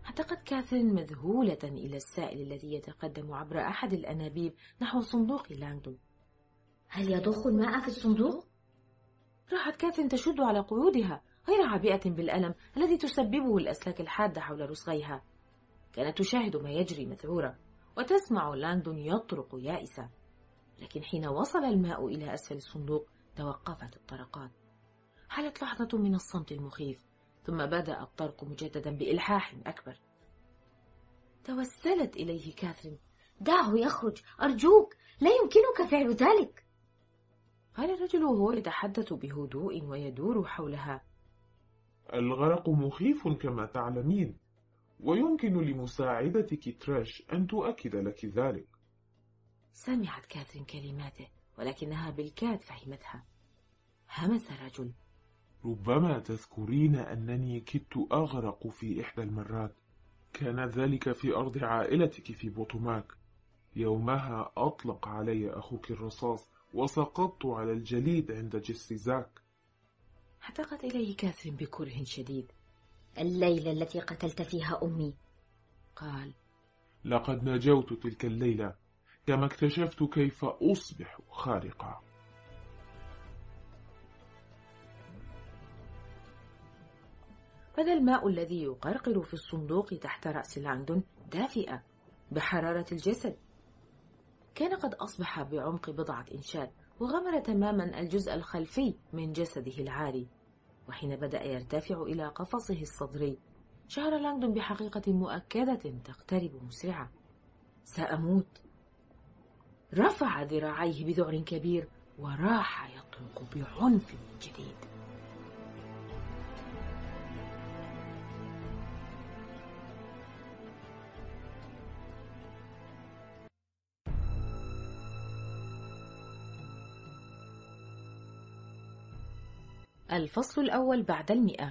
اعتقد كاثرين مذهولة إلى السائل الذي يتقدم عبر أحد الأنابيب نحو صندوق لانغدون. هل يضخ الماء في الصندوق؟ راحت كاثرين تشد على قيودها غير عابئة بالألم الذي تسببه الأسلاك الحادة حول رسغيها. كانت تشاهد ما يجري مذعورة، وتسمع لانغدون يطرق يائسة. لكن حين وصل الماء إلى أسفل الصندوق توقفت الطرقات. حالت لحظة من الصمت المخيف، ثم بدأ الطرق مجددا بإلحاح أكبر. توسلت إليه كاثرين. دعه يخرج أرجوك، لا يمكنك فعل ذلك. قال الرجل وهو يتحدث بهدوء ويدور حولها. الغرق مخيف كما تعلمين، ويمكن لمساعدتك تريش أن تؤكد لك ذلك. سمعت كاثرين كلماته، ولكنها بالكاد فهمتها. همس الرجل. ربما تذكرين أنني كدت أغرق في إحدى المرات، كان ذلك في أرض عائلتك في بوتوماك. يومها أطلق علي أخوك الرصاص وسقطت على الجليد عند جسر زاك. اعتقد إليه كاثرين بكره شديد. الليلة التي قتلت فيها أمي، قال. لقد نجوت تلك الليلة، كما اكتشفت كيف أصبح خارقا. بدا الماء الذي يقرقر في الصندوق تحت رأس لانغدون دافئا بحرارة الجسد. كان قد أصبح بعمق بضعة إنشات، وغمر تماما الجزء الخلفي من جسده العالي. وحين بدأ يرتفع إلى قفصه الصدري شعر لانغدون بحقيقة مؤكدة تقترب مسرعة. سأموت. رفع ذراعيه بذعر كبير وراح يطلق بعنف من جديد. الفصل الأول بعد 100.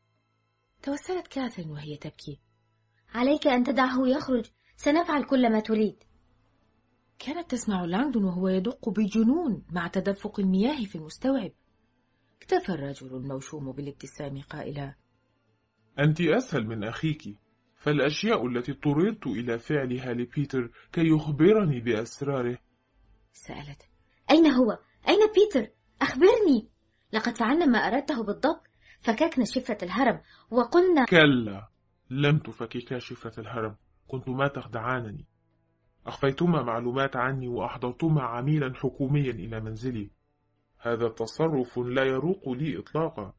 توسلت كاثرين وهي تبكي. عليك أن تدعه يخرج، سنفعل كل ما تريد. كانت تسمع لانغدون وهو يدق بجنون مع تدفق المياه في المستوعب. اكتفى الرجل الموشوم بالابتسام قائلا: أنت أسهل من أخيك، فالأشياء التي اضطررت إلى فعلها لبيتر كي يخبرني بأسراره. سألت: أين هو؟ أين بيتر؟ أخبرني. لقد فعلنا ما أردته بالضبط، فككنا شفرة الهرم وقلنا. كلا، لم تفككا شفرة الهرم، كنتما تخدعانني. أخفيتما معلومات عني وأحضرتما عميلا حكوميا إلى منزلي. هذا تصرف لا يروق لي إطلاقا.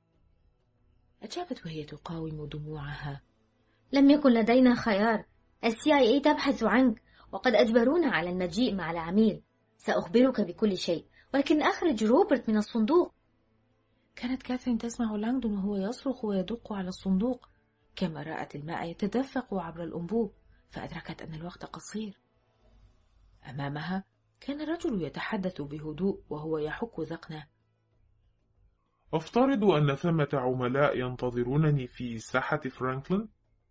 أجابت وهي تقاوم دموعها: لم يكن لدينا خيار. CIA تبحث عنك، وقد أجبرونا على المجيء مع العميل. سأخبرك بكل شيء، ولكن أخرج روبرت من الصندوق. كانت كاثرين تسمع لانغدون وهو يصرخ ويدق على الصندوق، كما رأت الماء يتدفق عبر الأنبوب، فأدركت أن الوقت قصير. أمامها كان الرجل يتحدث بهدوء وهو يحك ذقنه. أفترض أن ثمة عملاء ينتظرونني في ساحة فرانكلين؟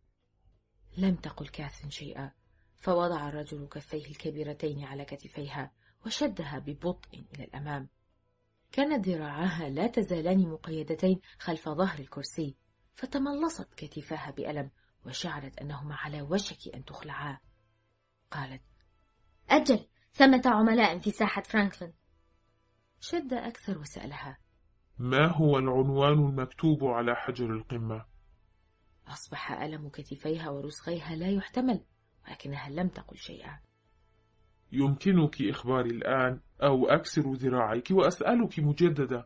لم تقل كاثرين شيئا، فوضع الرجل كفيه الكبيرتين على كتفيها وشدها ببطء إلى الأمام. كانت ذراعاها لا تزالان مقيدتين خلف ظهر الكرسي، فتملصت كتفاها بألم وشعرت أنهما على وشك أن تخلعا. قالت: أجل، ثمة عملاء في ساحة فرانكلين. شد أكثر وسألها: ما هو العنوان المكتوب على حجر القمة؟ أصبح ألم كتفيها ورسغيها لا يحتمل، ولكنها لم تقل شيئا. يمكنك إخباري الآن أو أكسر ذراعيك وأسألك مجددا.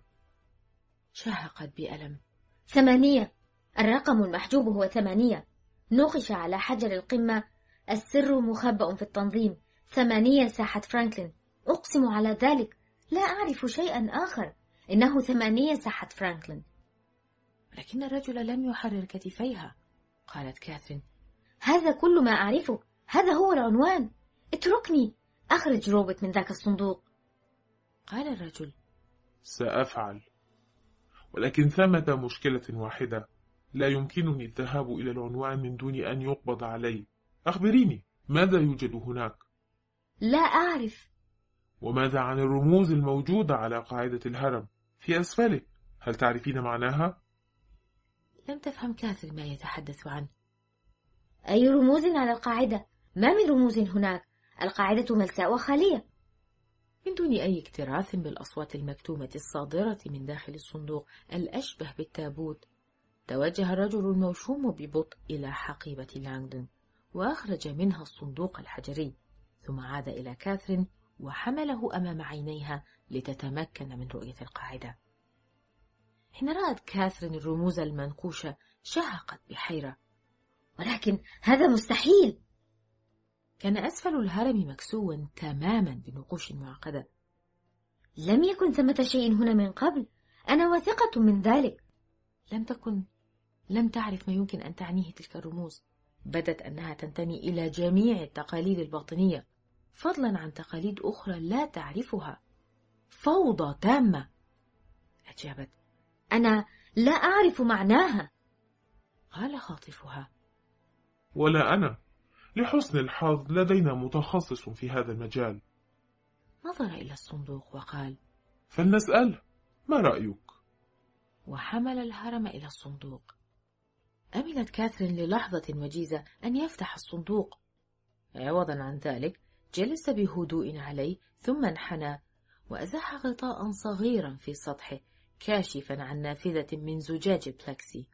شهقت بألم. 8. الرقم المحجوب هو 8. نقش على حجر القمة: السر مخبأ في التنظيم. 8 ساحة فرانكلين. أقسم على ذلك، لا أعرف شيئا آخر. إنه 8 ساحة فرانكلين. لكن الرجل لم يحرر كتفيها. قالت كاثرين: هذا كل ما أعرفه، هذا هو العنوان. اتركني أخرج روبرت من ذاك الصندوق. قال الرجل: سأفعل، ولكن ثمة مشكلة واحدة، لا يمكنني الذهاب إلى العنوان من دون أن يقبض علي. أخبريني، ماذا يوجد هناك؟ لا أعرف. وماذا عن الرموز الموجودة على قاعدة الهرم في أسفله؟ هل تعرفين معناها؟ لم تفهم كاثرين ما يتحدث عنه. أي رموز على القاعدة؟ ما من رموز هناك، القاعدة ملساء وخالية. من دون أي اكتراث بالأصوات المكتومة الصادرة من داخل الصندوق الأشبه بالتابوت، توجه الرجل الموشوم ببطء إلى حقيبة لانغدون، وأخرج منها الصندوق الحجري، ثم عاد إلى كاثرين وحمله أمام عينيها لتتمكن من رؤية القاعدة. حين رأت كاثرين الرموز المنقوشة شهقت بحيرة. ولكن هذا مستحيل. كان أسفل الهرم مكسوا تماما بنقوش معقدة. لم يكن ثمة شيء هنا من قبل، أنا واثقة من ذلك. لم تعرف ما يمكن أن تعنيه تلك الرموز. بدت أنها تنتمي إلى جميع التقاليد الباطنية، فضلا عن تقاليد أخرى لا تعرفها. فوضى تامة. أجابت: أنا لا أعرف معناها. قال خاطفها: ولا أنا، لحسن الحظ لدينا متخصص في هذا المجال. نظر إلى الصندوق وقال: فلنسأل، ما رأيك؟ وحمل الهرم إلى الصندوق. أملت كاثرين للحظة وجيزة أن يفتح الصندوق. عوضا عن ذلك جلس بهدوء عليه، ثم انحنى وأزاح غطاء صغيرا في سطحه، كاشفا عن نافذة من زجاج بلاكسي.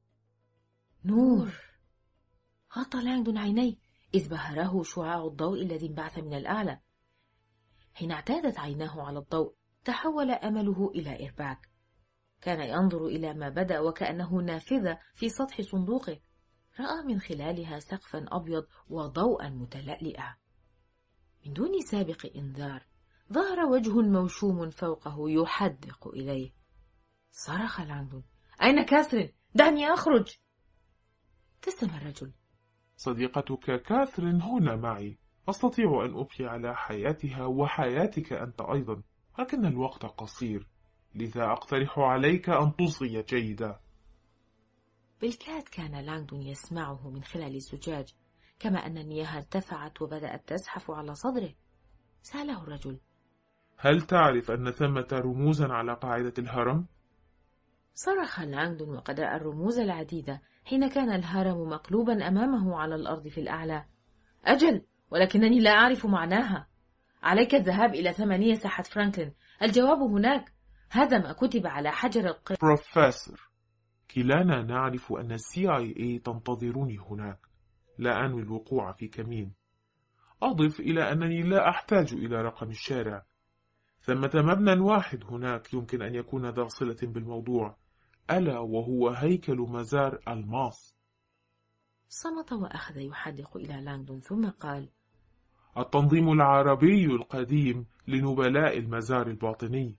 نور! غطى لانغدون عينيه إذ بهره شعاع الضوء الذي انبعث من الأعلى. حين اعتادت عيناه على الضوء تحول أمله إلى إرباك. كان ينظر إلى ما بدأ وكأنه نافذة في سطح صندوقه، رأى من خلالها سقفا أبيض وضوءا متلألئا. من دون سابق إنذار ظهر وجه موشوم فوقه يحدق إليه. صرخ لانغدون: أين كاثرين؟ دعني أخرج! ابتسم الرجل: صديقتك كاثرين هنا معي، أستطيع أن أبقي على حياتها وحياتك أنت أيضا، لكن الوقت قصير، لذا أقترح عليك أن تصغي جيدا. بالكاد كان لانغدون يسمعه من خلال الزجاج، كما أن المياه ارتفعت وبدأت تزحف على صدره. سأله الرجل: هل تعرف أن ثمة رموزا على قاعدة الهرم؟ صرخ لانغدون وقد رأى الرموز العديدة حين كان الهرم مقلوبا أمامه على الأرض في الأعلى. أجل، ولكنني لا أعرف معناها. عليك الذهاب إلى 8 ساحة فرانكلين، الجواب هناك. هذا ما كتب على حجر بروفيسور، كلانا نعرف أن CIA تنتظرني هناك. لا أنوي الوقوع في كمين. أضف إلى أنني لا أحتاج إلى رقم الشارع. ثمة مبنى واحد هناك يمكن أن يكون ذا صلة بالموضوع، ألا وهو هيكل مزار الماس. صمت وأخذ يحدق إلى لانغدون، ثم قال: التنظيم العربي القديم لنبلاء المزار الباطني.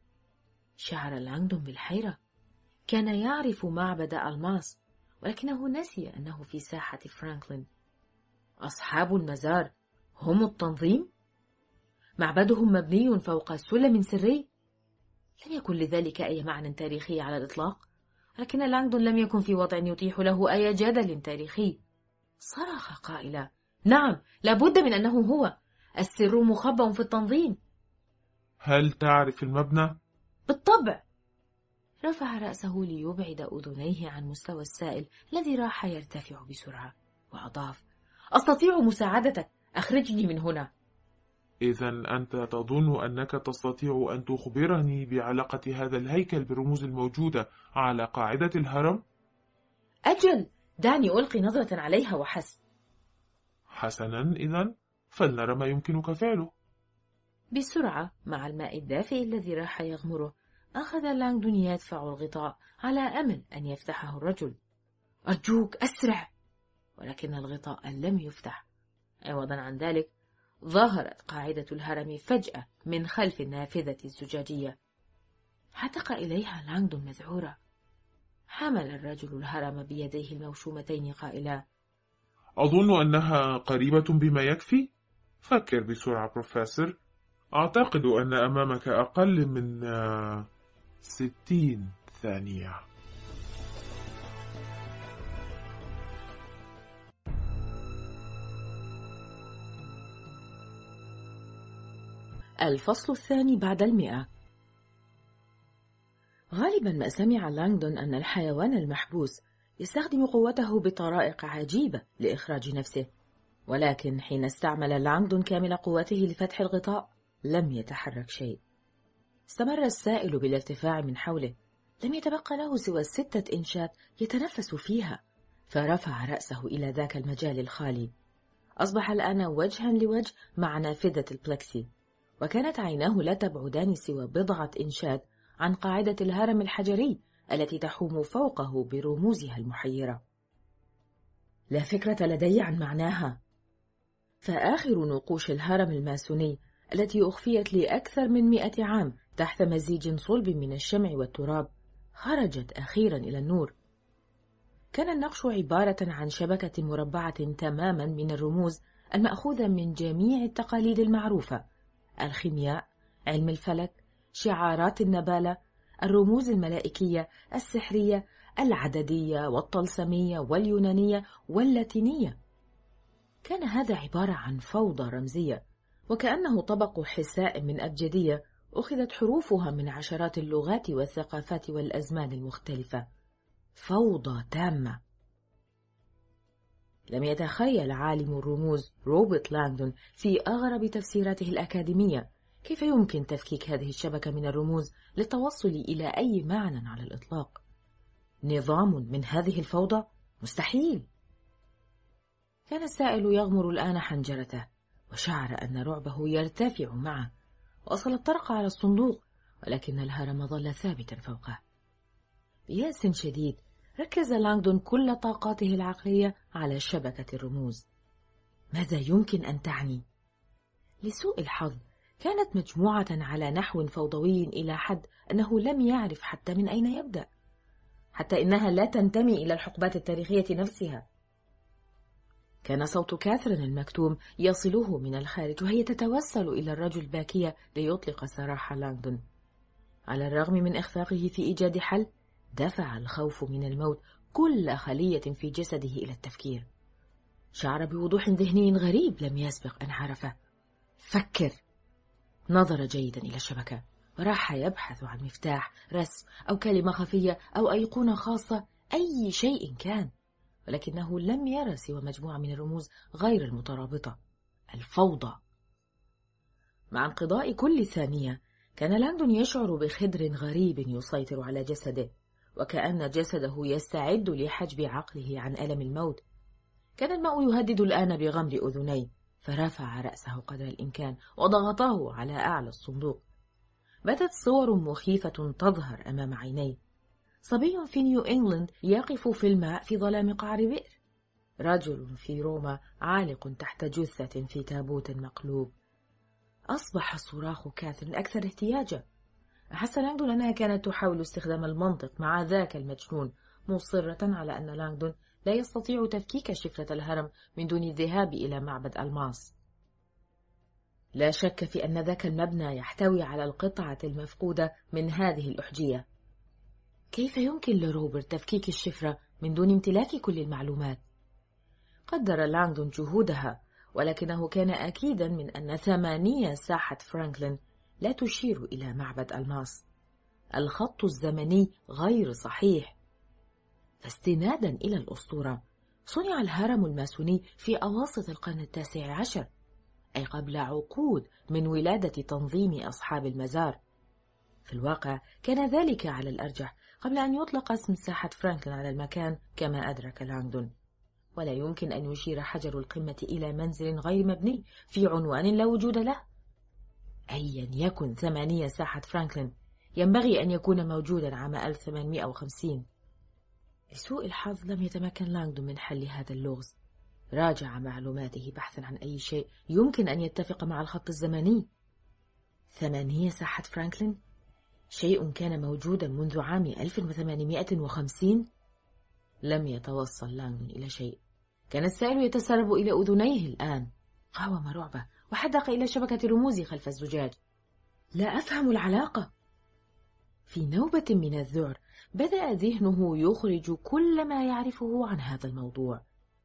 شعر لانغدون بالحيرة. كان يعرف معبد الماس، ولكنه نسي أنه في ساحة فرانكلين. أصحاب المزار هم التنظيم؟ معبدهم مبني فوق سلم سري؟ لم يكن لذلك أي معنى تاريخي على الإطلاق، لكن لانغدون لم يكن في وضع يتيح له أي جدل تاريخي. صرخ قائلا: نعم، لابد من أنه هو. السر مخبأ في التنظيم. هل تعرف المبنى؟ بالطبع. رفع رأسه ليبعد أذنيه عن مستوى السائل الذي راح يرتفع بسرعة، وأضاف: أستطيع مساعدتك، أخرجني من هنا. إذن أنت تظن أنك تستطيع أن تخبرني بعلاقة هذا الهيكل بالرموز الموجودة على قاعدة الهرم؟ أجل، دعني ألقي نظرة عليها وحسب. حسنا، إذن فلنرى ما يمكنك فعله. بسرعة، مع الماء الدافئ الذي راح يغمره، أخذ لانغدون يدفع الغطاء على أمل أن يفتحه الرجل. أرجوك أسرع! ولكن الغطاء لم يفتح. عوضا عن ذلك ظهرت قاعدة الهرم فجأة من خلف النافذة الزجاجية. حدق إليها لانغدون مذعورا. حمل الرجل الهرم بيديه الموشومتين قائلا: أظن أنها قريبة بما يكفي. فكر بسرعة بروفيسور، أعتقد أن أمامك أقل من 60 ثانية. الفصل الثاني بعد 100. غالبا ما سمع لانغدون أن الحيوان المحبوس يستخدم قوته بطرائق عجيبة لإخراج نفسه، ولكن حين استعمل لانغدون كامل قوته لفتح الغطاء لم يتحرك شيء. استمر السائل بالارتفاع من حوله، لم يتبقى له سوى 6 إنشات يتنفس فيها، فرفع رأسه إلى ذاك المجال الخالي. أصبح الآن وجها لوجه مع نافذة البلكسي، وكانت عيناه لا تبعدان سوى 1 إنشات عن قاعدة الهرم الحجري التي تحوم فوقه برموزها المحيرة. لا فكرة لدي عن معناها، فآخر نقوش الهرم الماسوني التي أخفيت لأكثر من 100 عام تحت مزيج صلب من الشمع والتراب خرجت أخيرا إلى النور. كان النقش عبارة عن شبكة مربعة تماما من الرموز المأخوذة من جميع التقاليد المعروفة: الخيمياء، علم الفلك، شعارات النبالة، الرموز الملائكية، السحرية، العددية والطلسمية واليونانية واللاتينية. كان هذا عبارة عن فوضى رمزية، وكأنه طبق حساء من أبجدية أخذت حروفها من عشرات اللغات والثقافات والأزمان المختلفة. فوضى تامة. لم يتخيل عالم الرموز روبرت لانغدون في أغرب تفسيراته الأكاديمية كيف يمكن تفكيك هذه الشبكة من الرموز للتوصل إلى أي معنى على الإطلاق. نظام من هذه الفوضى؟ مستحيل. كان السائل يغمر الآن حنجرته، وشعر أن رعبه يرتفع معه، وأصل الطرق على الصندوق، ولكن الهرم ظل ثابتا فوقه. بيأس شديد ركز لانغدون كل طاقاته العقلية على شبكة الرموز. ماذا يمكن أن تعني؟ لسوء الحظ كانت مجموعة على نحو فوضوي إلى حد أنه لم يعرف حتى من أين يبدأ، حتى إنها لا تنتمي إلى الحقبات التاريخية نفسها. كان صوت كاثرين المكتوم يصله من الخارج وهي تتوسل إلى الرجل باكية ليطلق سراح لانغدون. على الرغم من إخفاقه في إيجاد حل، دفع الخوف من الموت كل خلية في جسده إلى التفكير. شعر بوضوح ذهني غريب لم يسبق أن عرفه. فكر. نظر جيدا إلى الشبكة وراح يبحث عن مفتاح، رسم أو كلمة خفية أو أيقونة خاصة، أي شيء كان، ولكنه لم يرى سوى مجموعة من الرموز غير المترابطة. الفوضى. مع انقضاء كل ثانية كان لانغدون يشعر بخدر غريب يسيطر على جسده، وكأن جسده يستعد لحجب عقله عن ألم الموت. كان الماء يهدد الآن بغمر أذنيه، فرفع رأسه قدر الإمكان وضغطه على أعلى الصندوق. بدت صور مخيفة تظهر أمام عينيه: صبي في نيو إنجلند يقف في الماء في ظلام قعر بئر، رجل في روما عالق تحت جثة في تابوت مقلوب. أصبح صراخ كاثرين أكثر احتياجا. أحس لانغدون أنها كانت تحاول استخدام المنطق مع ذاك المجنون، مصرة على أن لانغدون لا يستطيع تفكيك شفرة الهرم من دون الذهاب إلى معبد ألماس. لا شك في أن ذاك المبنى يحتوي على القطعة المفقودة من هذه الأحجية. كيف يمكن لروبرت تفكيك الشفرة من دون امتلاك كل المعلومات؟ قدر لانغدون جهودها، ولكنه كان أكيدا من أن 8 ساحة فرانكلين لا تشير إلى معبد ألماس. الخط الزمني غير صحيح. فاستنادا إلى الأسطورة صنع الهرم الماسوني في أواسط القرن 19، أي قبل عقود من ولادة تنظيم أصحاب المزار. في الواقع كان ذلك على الأرجح قبل أن يطلق اسم ساحة فرانكلين على المكان كما أدرك لانغدون. ولا يمكن أن يشير حجر القمة إلى منزل غير مبني في عنوان لا وجود له. أيا يكن 8 ساحة فرانكلين ينبغي أن يكون موجودا عام 1850. لسوء الحظ لم يتمكن لانغدون من حل هذا اللغز. راجع معلوماته بحثا عن أي شيء يمكن أن يتفق مع الخط الزمني. 8 ساحة فرانكلين، شيء كان موجودا منذ عام 1850. لم يتوصل لانغدون إلى شيء. كان السائل يتسرب إلى أذنيه الآن. قاوم رعبه وحدق إلى شبكة رموز خلف الزجاج. لا أفهم العلاقة. في نوبة من الذعر بدأ ذهنه يخرج كل ما يعرفه عن هذا الموضوع.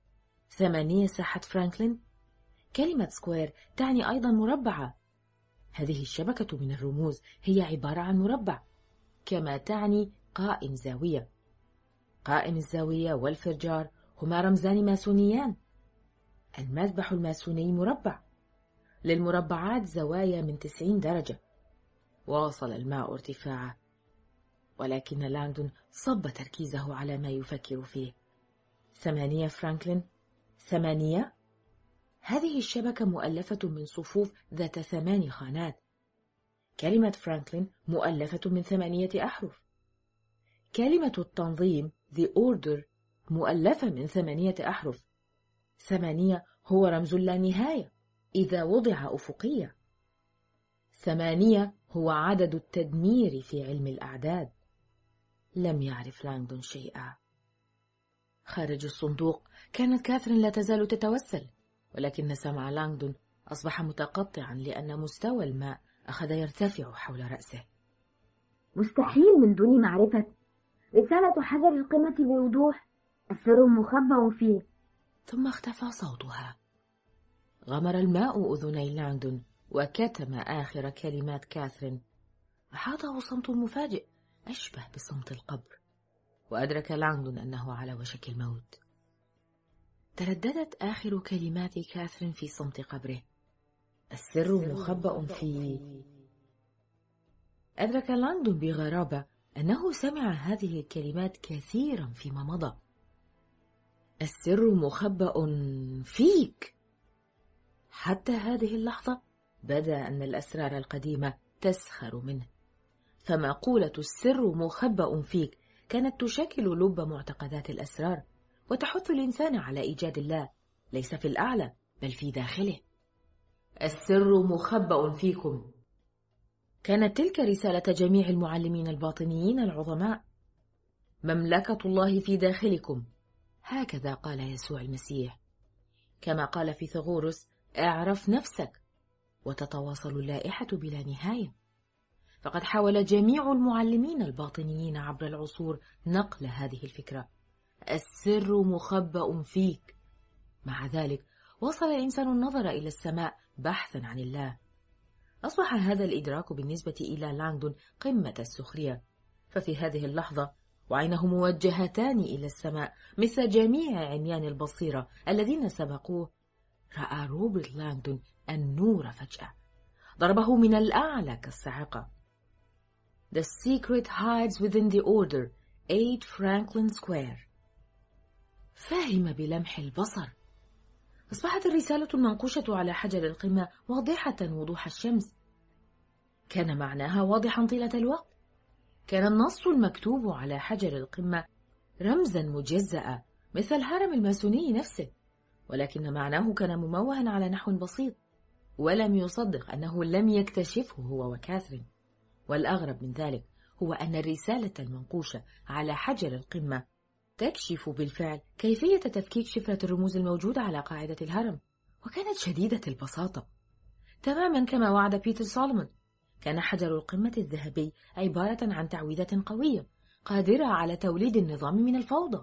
8 ساحة فرانكلين، كلمة سكوير تعني أيضا مربعة. هذه الشبكة من الرموز هي عبارة عن مربع، كما تعني قائم زاوية. قائم الزاوية والفرجار هما رمزان ماسونيان. المذبح الماسوني مربع، للمربعات زوايا من 90 درجة. واصل الماء ارتفاعه، ولكن لانغدون صب تركيزه على ما يفكر فيه. 8 فرانكلين، 8. هذه الشبكة مؤلفة من صفوف ذات 8 خانات. كلمة فرانكلين مؤلفة من 8 أحرف. كلمة التنظيم The Order مؤلفة من 8 أحرف. 8 هو رمز اللانهاية إذا وضع أفقيا. 8 هو عدد التدمير في علم الأعداد. لم يعرف لانغدون شيئا. خارج الصندوق كانت كاثرين لا تزال تتوسل، ولكن سمع لانغدون أصبح متقطعا لأن مستوى الماء أخذ يرتفع حول رأسه. مستحيل من دون معرفة. رسالة حجر القمة بوضوح، السر مخبأ فيه. ثم اختفى صوتها. غمر الماء أذني لانغدون وكتم آخر كلمات كاثرين. أحاطه صمت مفاجئ أشبه بصمت القبر، وأدرك لانغدون أنه على وشك الموت. ترددت آخر كلمات كاثرين في صمت قبره: السر مخبأ في. أدرك لانغدون بغرابة أنه سمع هذه الكلمات كثيرا فيما مضى. السر مخبأ فيك. حتى هذه اللحظة بدا أن الأسرار القديمة تسخر منه، فمقولة السر مخبأ فيك كانت تشكل لب معتقدات الأسرار، وتحث الإنسان على إيجاد الله ليس في الأعلى بل في داخله. السر مخبأ فيكم. كانت تلك رسالة جميع المعلمين الباطنيين العظماء. مملكة الله في داخلكم، هكذا قال يسوع المسيح. كما قال فيثاغورس: اعرف نفسك. وتتواصل اللائحة بلا نهاية. فقد حاول جميع المعلمين الباطنيين عبر العصور نقل هذه الفكرة: السر مخبأ فيك. مع ذلك وصل الإنسان النظر إلى السماء بحثا عن الله. أصبح هذا الإدراك بالنسبة إلى لانغدون قمة السخرية، ففي هذه اللحظة وعينه موجهتان إلى السماء مثل جميع عميان البصيرة الذين سبقوه، رأى روبرت لانغدون النور فجأة ضربه من الأعلى كالصاعقة. The secret hides within the order 8 Franklin Square. فهم بلمح البصر. أصبحت الرسالة المنقوشة على حجر القمة واضحة وضوح الشمس. كان معناها واضحا طيلة الوقت. كان النص المكتوب على حجر القمة رمزا مجزأ مثل الهرم الماسوني نفسه، ولكن معناه كان مموها على نحو بسيط، ولم يصدق أنه لم يكتشفه هو وكاثرين. والأغرب من ذلك هو أن الرسالة المنقوشة على حجر القمة تكشف بالفعل كيفية تفكيك شفرة الرموز الموجودة على قاعدة الهرم، وكانت شديدة البساطة تماما كما وعد بيتر سولومون. كان حجر القمة الذهبي عبارة عن تعويذة قوية قادرة على توليد النظام من الفوضى.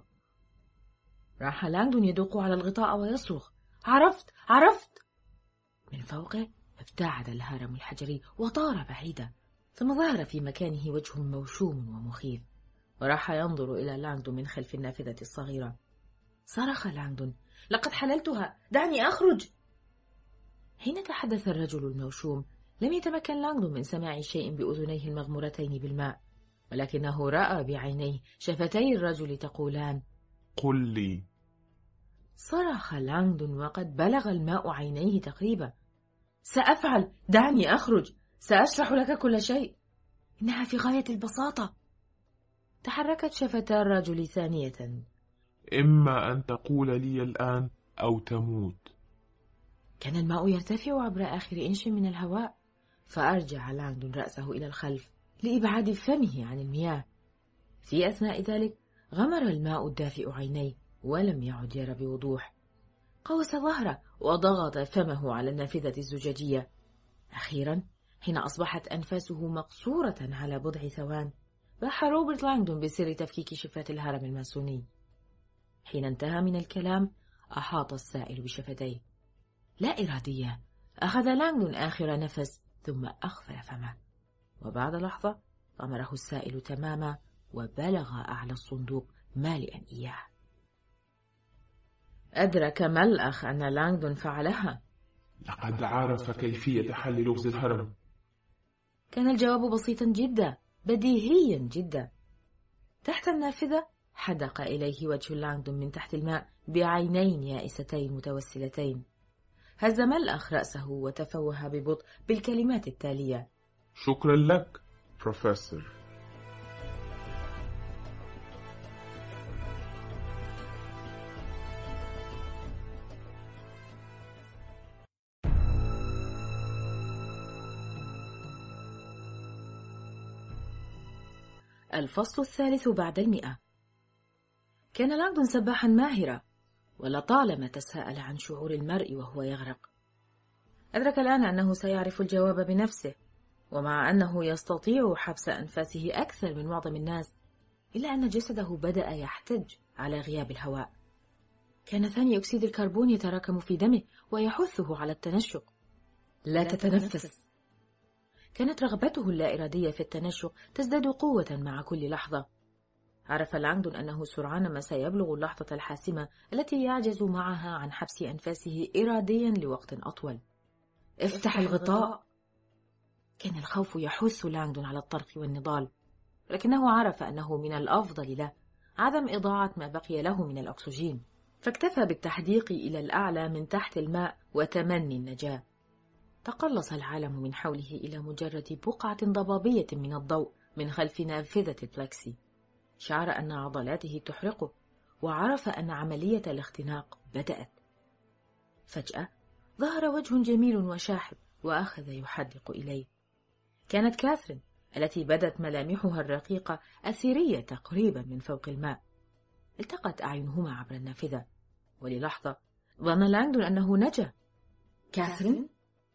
راح لانغدون يدق على الغطاء ويصرخ: عرفت عرفت! من فوقه ابتعد الهرم الحجري وطار بعيدا، ثم ظهر في مكانه وجه موشوم ومخيف، وراح ينظر إلى لانغدون من خلف النافذة الصغيرة. صرخ لانغدون: لقد حللتها، دعني أخرج! حين تحدث الرجل الموشوم لم يتمكن لانغدون من سماع شيء بأذنيه المغمورتين بالماء، ولكنه رأى بعينيه شفتي الرجل تقولان: قل لي. صرخ لانغدون وقد بلغ الماء عينيه تقريبا: سأفعل، دعني أخرج، سأشرح لك كل شيء، إنها في غاية البساطة. تحركت شفتا الرجل ثانية: إما أن تقول لي الآن أو تموت. كان الماء يرتفع عبر آخر إنش من الهواء، فأرجع لانغدون رأسه إلى الخلف لإبعاد فمه عن المياه. في أثناء ذلك غمر الماء الدافئ عينيه ولم يعد يرى بوضوح. قوس ظهره وضغط فمه على النافذة الزجاجية. أخيرا حين أصبحت أنفاسه مقصورة على بضع ثوان باح روبرت لانغدون بسر تفكيك شفرة الهرم الماسوني. حين انتهى من الكلام أحاط السائل بشفتيه. لا إرادية أخذ لانغدون آخر نفس ثم أخفى فمه، وبعد لحظة غمره السائل تماما وبلغ أعلى الصندوق مالئا إياه. أدرك ملأخ أن لانغدون فعلها. لقد عرف كيفية حل لغز الهرم. كان الجواب بسيطا جدا، بديهيا جدا. تحت النافذة حدق إليه وجه لانغدون من تحت الماء بعينين يائستين متوسلتين. هز ملأخ رأسه وتفوه ببطء بالكلمات التالية: شكرا لك بروفيسور. الفصل 103. كان لانغدون سباحا ماهرا، ولطالما تساءل عن شعور المرء وهو يغرق. أدرك الآن أنه سيعرف الجواب بنفسه، ومع أنه يستطيع حبس أنفاسه أكثر من معظم الناس، إلا أن جسده بدأ يحتج على غياب الهواء. كان ثاني أكسيد الكربون يتراكم في دمه ويحثه على التنشق. لا تتنفس. كانت رغبته اللا إرادية في التنشق تزداد قوة مع كل لحظة. عرف لانغدون أنه سرعان ما سيبلغ اللحظة الحاسمة التي يعجز معها عن حبس أنفاسه إراديا لوقت أطول. افتح الغطاء. كان الخوف يحث لانغدون على الطرق والنضال، لكنه عرف أنه من الأفضل له عدم إضاعة ما بقي له من الأكسجين، فاكتفى بالتحديق إلى الأعلى من تحت الماء وتمني النجاة. تقلص العالم من حوله إلى مجرد بقعة ضبابية من الضوء من خلف نافذة البلاكسي. شعر أن عضلاته تحرقه، وعرف أن عملية الاختناق بدأت. فجأة ظهر وجه جميل وشاحب وأخذ يحدق إليه. كانت كاثرين التي بدت ملامحها الرقيقة أثيرية تقريبا من فوق الماء. التقت أعينهما عبر النافذة، وللحظة ظن لانغدون أنه نجا. كاثرين؟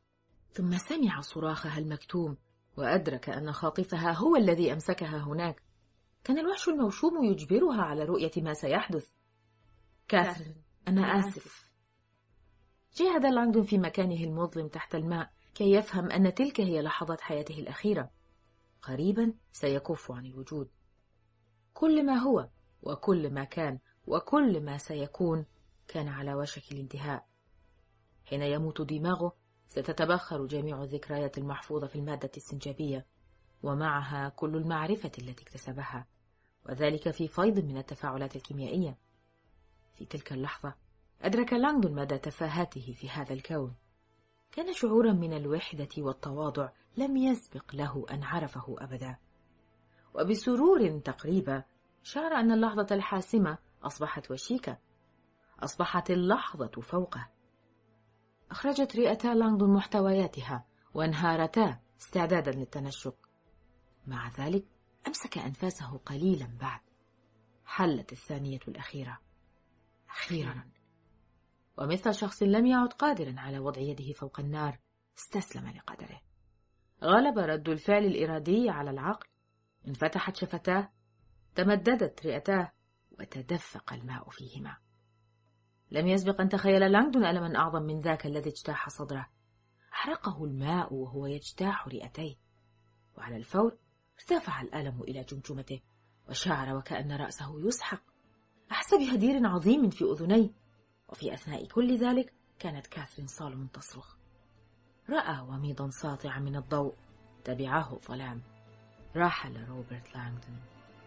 ثم سمع صراخها المكتوم وأدرك أن خاطفها هو الذي أمسكها هناك. كان الوحش الموشوم يجبرها على رؤية ما سيحدث. كاثرين، أنا آسف. جاهد لانغدون في مكانه المظلم تحت الماء كي يفهم أن تلك هي لحظات حياته الأخيرة. قريبا سيكف عن الوجود. كل ما هو وكل ما كان وكل ما سيكون كان على وشك الانتهاء. حين يموت دماغه ستتبخر جميع الذكريات المحفوظة في المادة السنجابية، ومعها كل المعرفة التي اكتسبها، وذلك في فيض من التفاعلات الكيميائية. في تلك اللحظة أدرك لانغدون مدى تفاهته في هذا الكون. كان شعورا من الوحدة والتواضع لم يسبق له أن عرفه أبدا. وبسرور تقريبا شعر أن اللحظة الحاسمة أصبحت وشيكة، أصبحت اللحظة فوقه. أخرجت رئتا لانغدون محتوياتها وانهارتا استعدادا للتنشق. مع ذلك أمسك أنفاسه قليلا بعد. حلت الثانية الأخيرة أخيرا، ومثل شخص لم يعد قادرا على وضع يده فوق النار استسلم لقدره. غلب رد الفعل الإرادي على العقل. انفتحت شفتاه، تمددت رئتاه، وتدفق الماء فيهما. لم يسبق أن تخيل لانغدون ألما أعظم من ذاك الذي اجتاح صدره. أحرقه الماء وهو يجتاح رئتيه، وعلى الفور ارتفع الألم إلى جمجمته، وشعر وكأن رأسه يسحق. أحس بهدير عظيم في أذنيه، وفي أثناء كل ذلك كانت كاثرين سولومون تصرخ. رأى وميضا ساطعا من الضوء، تبعه الظلام. راحل روبرت لانغدون.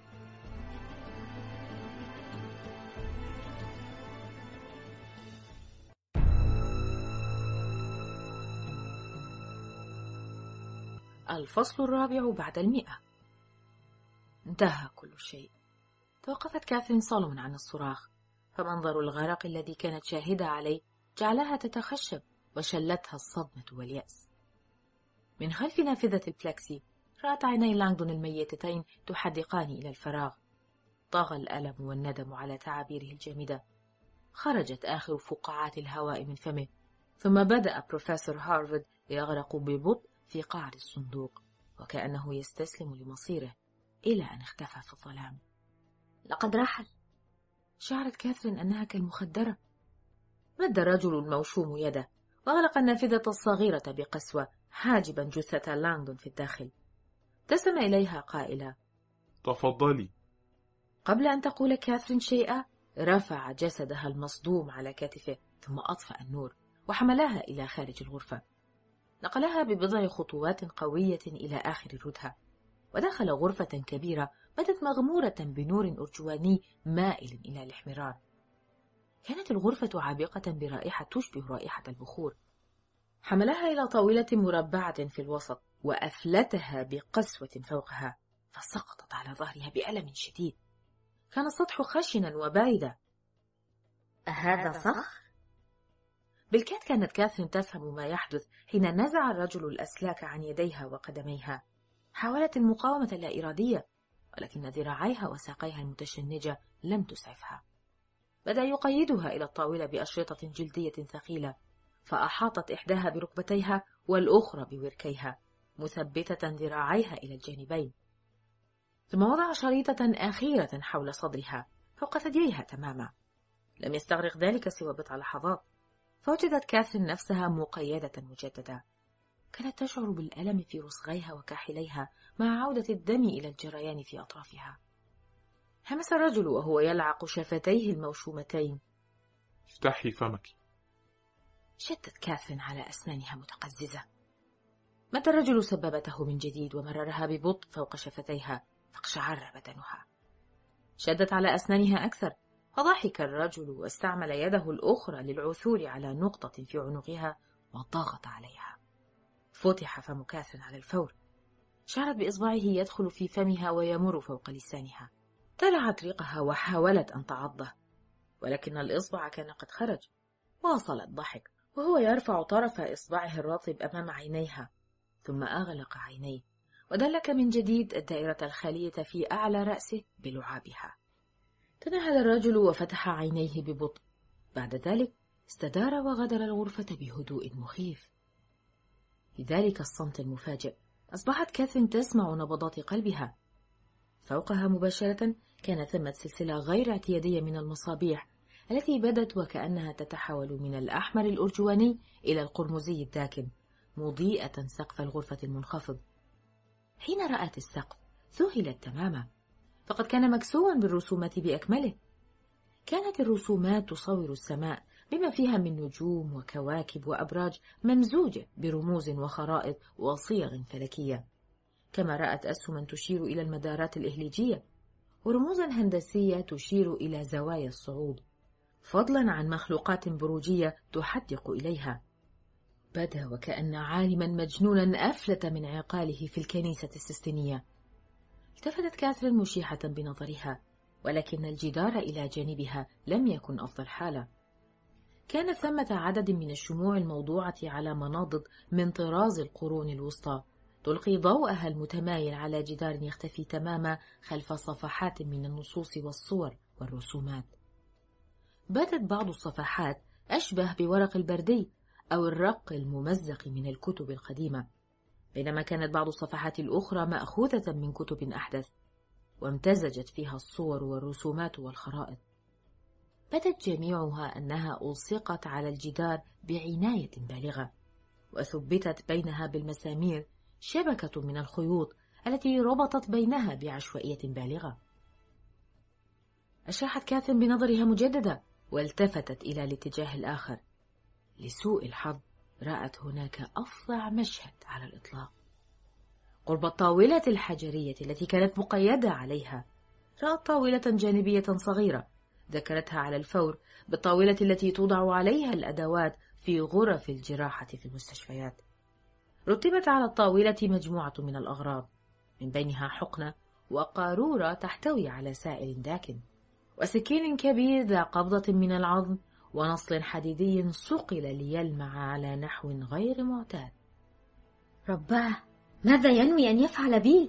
الفصل 4 بعد 100. انتهى كل شيء. توقفت كاثرين سولومون عن الصراخ، فمنظر الغرق الذي كانت شاهدة عليه جعلها تتخشب وشلتها الصدمة واليأس. من خلف نافذة البلاكسي رأت عيني لانغدون الميتتين تحدقان إلى الفراغ. طغى الألم والندم على تعابيره الجامدة. خرجت آخر فقاعات الهواء من فمه، ثم بدأ بروفيسور هارفارد يغرق ببطء في قعر الصندوق، وكأنه يستسلم لمصيره إلى أن اختفى في الظلام. لقد رحل. شعرت كاثرين أنها كالمخدرة. مد الرجل الموشوم يده وأغلق النافذة الصغيرة بقسوة، حاجبا جثة لانغدون في الداخل. ابتسم إليها قائلا: تفضلي. قبل أن تقول كاثرين شيئا رفع جسدها المصدوم على كتفه، ثم أطفأ النور وحملها إلى خارج الغرفة. نقلها ببضع خطوات قوية إلى آخر الردهة، ودخل غرفة كبيرة بدت مغمورة بنور أرجواني مائل إلى الاحمرار. كانت الغرفة عابقة برائحة تشبه رائحة البخور. حملها إلى طاولة مربعة في الوسط وأفلتها بقسوة فوقها، فسقطت على ظهرها بألم شديد. كان السطح خشنا وباردا. أهذا صخر؟ بالكاد كانت كاثرين تفهم ما يحدث حين نزع الرجل الأسلاك عن يديها وقدميها. حاولت المقاومة اللا إرادية، ولكن ذراعيها وساقيها المتشنجة لم تسعفها. بدأ يقيدها إلى الطاولة بأشرطة جلدية ثقيلة، فأحاطت إحداها بركبتيها والأخرى بوركيها، مثبتة ذراعيها إلى الجانبين. ثم وضع شريطة أخيرة حول صدرها فوق ثدييها تماما. لم يستغرق ذلك سوى بضع لحظات، فوجدت كاثرين نفسها مقيدة مجددا. كانت تشعر بالألم في رسغيها وكاحليها مع عودة الدم إلى الجريان في أطرافها. همس الرجل وهو يلعق شفتيه الموشومتين. افتحي فمك. شدت كاثرين على أسنانها متقززة. مد الرجل سبابته من جديد ومررها ببطء فوق شفتيها، فاقشعر بدنها. شدت على أسنانها أكثر، فضحك الرجل واستعمل يده الأخرى للعثور على نقطة في عنقها وضغط عليها. فتح فم كاثرين على الفور. شعرت بإصبعه يدخل في فمها ويمر فوق لسانها. تلعت ريقها وحاولت أن تعضه، ولكن الإصبع كان قد خرج. واصل الضحك وهو يرفع طرف إصبعه الرطب أمام عينيها، ثم أغلق عينيه ودلك من جديد الدائرة الخالية في أعلى رأسه بلعابها. تنهد الرجل وفتح عينيه ببطء. بعد ذلك استدار وغادر الغرفة بهدوء مخيف. في ذلك الصمت المفاجئ أصبحت كاثرين تسمع نبضات قلبها. فوقها مباشرة كان ثمة سلسلة غير اعتيادية من المصابيح التي بدت وكأنها تتحول من الأحمر الأرجواني إلى القرمزي الداكن، مضيئة سقف الغرفة المنخفض. حين رأت السقف ذهلت تماما، فقد كان مكسوا بالرسومات بأكمله. كانت الرسومات تصور السماء بما فيها من نجوم وكواكب وأبراج ممزوجة برموز وخرائط وصيغ فلكية، كما رأت أسهما تشير إلى المدارات الإهليجية ورموزا هندسية تشير إلى زوايا الصعود، فضلا عن مخلوقات بروجية تحدق إليها. بدا وكأن عالما مجنونا أفلت من عقاله في الكنيسة السيستينية. التفتت كاثرين مشيحة بنظرها، ولكن الجدار إلى جانبها لم يكن أفضل حالة. كان ثمة عدد من الشموع الموضوعة على مناضد من طراز القرون الوسطى، تلقي ضوءها المتمايل على جدار يختفي تماما خلف صفحات من النصوص والصور والرسومات. بدت بعض الصفحات أشبه بورق البردي أو الرق الممزق من الكتب القديمة، بينما كانت بعض الصفحات الأخرى مأخوذة من كتب أحدث، وامتزجت فيها الصور والرسومات والخرائط. بدت جميعها أنها ألصقت على الجدار بعناية بالغة، وثبتت بينها بالمسامير شبكة من الخيوط التي ربطت بينها بعشوائية بالغة. أشاحت كاثرين بنظرها مجددا والتفتت إلى الاتجاه الآخر. لسوء الحظ رأت هناك أفظع مشهد على الإطلاق. قرب الطاولة الحجرية التي كانت مقيدة عليها رأت طاولة جانبية صغيرة ذكرتها على الفور بالطاولة التي توضع عليها الأدوات في غرف الجراحة في المستشفيات. رتبت على الطاولة مجموعة من الأغراض، من بينها حقنة وقارورة تحتوي على سائل داكن، وسكين كبير ذا قبضة من العظم، ونصل حديدي صقل ليلمع على نحو غير معتاد. رباه، ماذا ينوي أن يفعل بي؟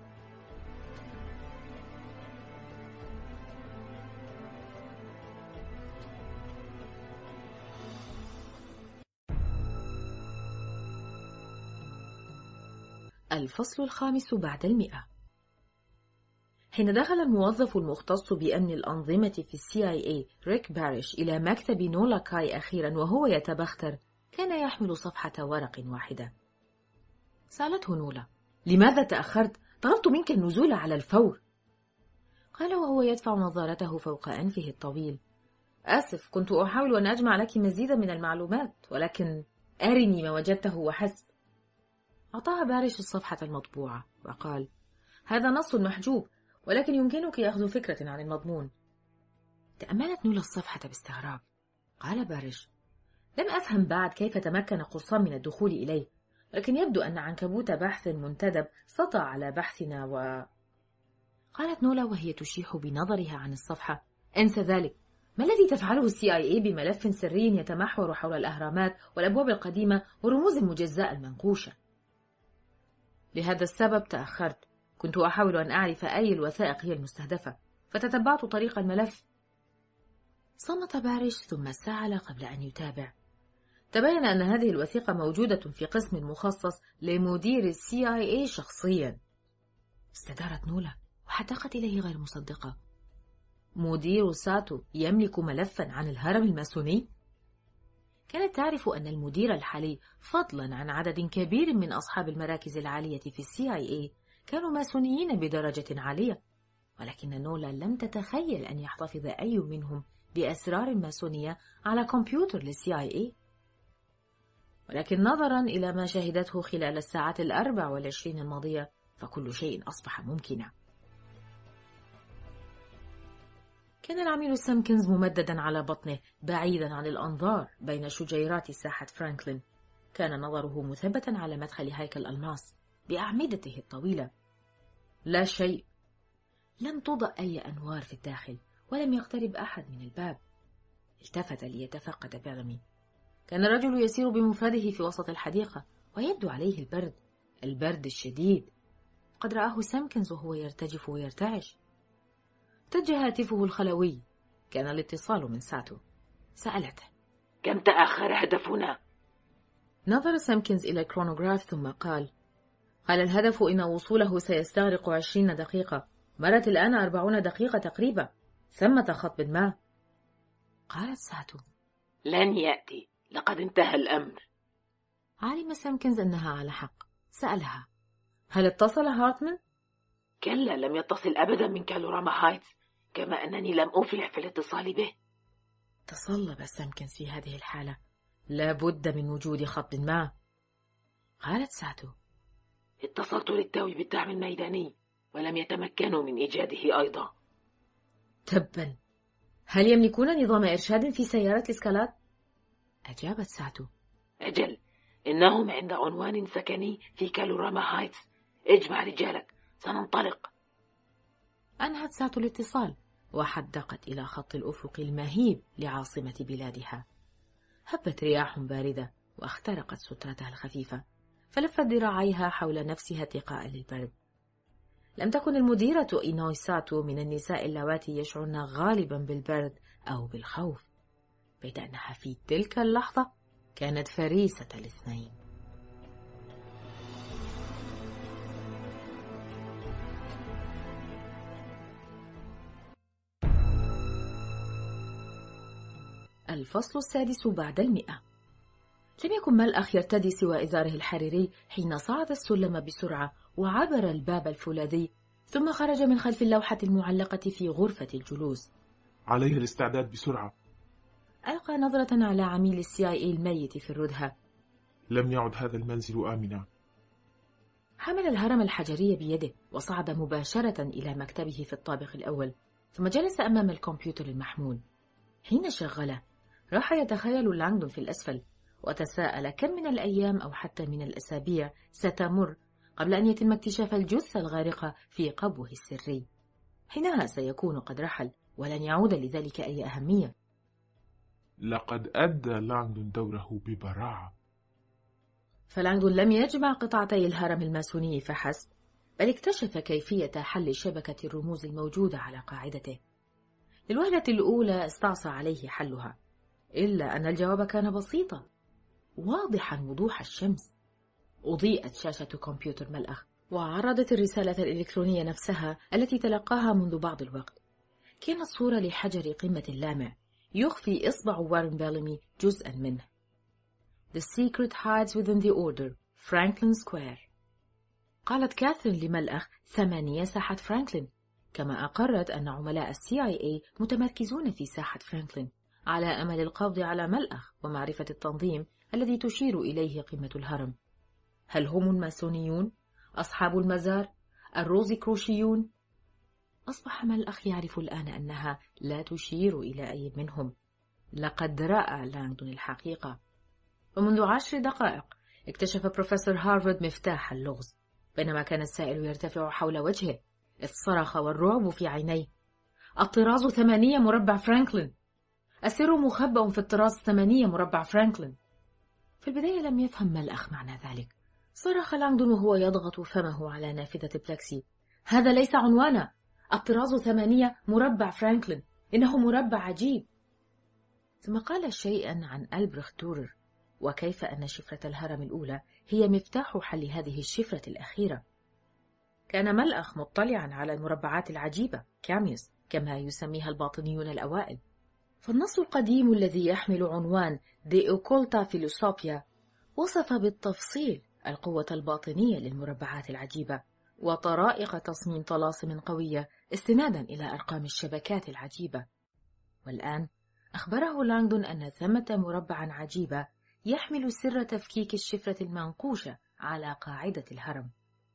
الفصل 5 بعد 100. حين دخل الموظف المختص بأمن الأنظمة في CIA ريك باريش إلى مكتب نولا كاي أخيرا وهو يتبختر، كان يحمل صفحة ورق واحدة. سألته نولا: لماذا تأخرت؟ طلبت منك النزول على الفور. قال وهو يدفع نظارته فوق أنفه الطويل. آسف، كنت أحاول أن أجمع لك مزيدا من المعلومات، ولكن أرني ما وجدته وحسب. أعطاها باريش الصفحة المطبوعة وقال: هذا نص محجوب، ولكن يمكنك أخذ فكرة عن المضمون. تأملت نولا الصفحة باستغراب. قال باريش: لم أفهم بعد كيف تمكن قرصان من الدخول إليه، لكن يبدو أن عنكبوت بحث منتدب سطع على بحثنا قالت نولا وهي تشيح بنظرها عن الصفحة: انسى ذلك. ما الذي تفعله CIA بملف سري يتمحور حول الأهرامات والأبواب القديمة والرموز المجزاء المنقوشة؟ لهذا السبب تأخرت. كنت أحاول أن أعرف أي الوثائق هي المستهدفة، فتتبعت طريق الملف. صمت باريش ثم سعل قبل أن يتابع. تبين أن هذه الوثيقة موجودة في قسم مخصص لمدير CIA شخصيا. استدارت نولا وحدقت إليه غير مصدقة. مدير ساتو يملك ملفا عن الهرم الماسوني؟ كانت تعرف أن المدير الحالي، فضلا عن عدد كبير من أصحاب المراكز العالية في CIA، كانوا ماسونيين بدرجة عالية، ولكن نولا لم تتخيل أن يحتفظ أي منهم بأسرار ماسونية على كمبيوتر للCIA. ولكن نظرا إلى ما شهدته خلال الساعات 24 الماضية، فكل شيء أصبح ممكنا. كان العميل سامكنز ممددا على بطنه بعيدا عن الأنظار بين شجيرات ساحة فرانكلين. كان نظره مثبتا على مدخل هيكل ألماس بأعمدته الطويلة. لا شيء. لم توضأ أي أنوار في الداخل، ولم يقترب أحد من الباب. التفت ليتفقد بيلامي. كان الرجل يسير بمفرده في وسط الحديقة، ويبدو عليه البرد الشديد. قد رآه سامكنز وهو يرتجف ويرتعش. اتجه هاتفه الخلوي. كان الاتصال من ساتو. سألته: كم تأخر هدفنا؟ نظر سامكنز إلى الكرونوغراف ثم قال: الهدف إن وصوله سيستغرق 20 دقيقة. مرت الآن 40 دقيقة تقريبا. ثمة خط ما. قالت ساتو: لن يأتي، لقد انتهى الأمر. علم سامكنز أنها على حق. سألها: هل اتصل هارتمان؟ كلا، لم يتصل أبدا من كالوراما هايتس، كما أنني لم أفلح في الاتصال به. تصلب سامكنز في هذه الحالة. لا بد من وجود خط ما. قالت ساتو: اتصلت للتو بالدعم الميداني، ولم يتمكنوا من إيجاده أيضا. تبا. هل يملكون نظام إرشاد في سيارة الإسكالات؟ أجابت ساتو: أجل، إنهم عند عنوان سكني في كالوراما هايتس. اجمع رجالك، سننطلق. أنهت ساتو الاتصال وحدقت إلى خط الأفق المهيب لعاصمة بلادها. هبت رياح باردة واخترقت سترتها الخفيفة، فلفت ذراعيها حول نفسها اتقاء للبرد. لم تكن المديرة إينوي ساتو من النساء اللواتي يشعرن غالبا بالبرد أو بالخوف، بيد أنها في تلك اللحظة كانت فريسة الاثنين. الفصل 6 بعد 100. لم يكن ملأخ يرتدي سوى إزاره الحريري حين صعد السلم بسرعة وعبر الباب الفولاذي، ثم خرج من خلف اللوحة المعلقة في غرفة الجلوس. عليه الاستعداد بسرعة. ألقى نظرة على عميل CIA الميت في الردهة. لم يعد هذا المنزل آمنا. حمل الهرم الحجري بيده وصعد مباشرة إلى مكتبه في الطابق الأول، ثم جلس أمام الكمبيوتر المحمول. حين شغله راح يتخيل لانغدون في الأسفل، وتساءل كم من الأيام أو حتى من الأسابيع ستمر قبل أن يتم اكتشاف الجثة الغارقة في قبوه السري. حينها سيكون قد رحل، ولن يعود لذلك أي أهمية. لقد أدى لانغدون دوره ببراعة. فلانغدون لم يجمع قطعتي الهرم الماسوني فحسب، بل اكتشف كيفية حل شبكة الرموز الموجودة على قاعدته. للوهلة الأولى استعصى عليه حلها، إلا أن الجواب كان بسيطا، واضحا وضوح الشمس. أضيئت شاشة كمبيوتر ملأخ، وعرضت الرسالة الإلكترونية نفسها التي تلقاها منذ بعض الوقت. كانت صورة لحجر قمة لامع يخفي إصبع وارن بيلامي جزءا منه. The secret hides within the order, Franklin Square. قالت كاثرين لملأخ: 8 ساحة فرانكلين. كما أقرت أن عملاء CIA متمركزون في ساحة فرانكلين على أمل القبض على ملأخ ومعرفة التنظيم الذي تشير إليه قمة الهرم. هل هم الماسونيون؟ أصحاب المزار؟ الروزيكروشيون؟ أصبح ملأخ يعرف الآن أنها لا تشير إلى أي منهم. لقد رأى لانغدون الحقيقة. ومنذ 10 دقائق اكتشف بروفيسور هارفارد مفتاح اللغز. بينما كان السائل يرتفع حول وجهه إذ صرخ والرعب في عينيه: الطراز 8 مربع فرانكلين! السر مخبأ في الطراز 8 مربع فرانكلين! في البداية لم يفهم ملأخ معنى ذلك. صرخ لانغدون وهو يضغط فمه على نافذة بلاكسي: هذا ليس عنوانا! الطراز 8 مربع فرانكلين! إنه مربع عجيب! ثم قال شيئا عن ألبرخت دورر، وكيف أن شفرة الهرم الأولى هي مفتاح حل هذه الشفرة الأخيرة. كان ملأخ مطلعا على المربعات العجيبة كاميوس كما يسميها الباطنيون الأوائل. فالنص القديم الذي يحمل عنوان The Occulta Philosophia وصف بالتفصيل القوة الباطنية للمربعات العجيبة وطرائق تصميم طلاسم قوية استنادا إلى أرقام الشبكات العجيبة. والآن أخبره لانغدون أن ثمة مربعا عجيبة يحمل سر تفكيك الشفرة المنقوشة على قاعدة الهرم.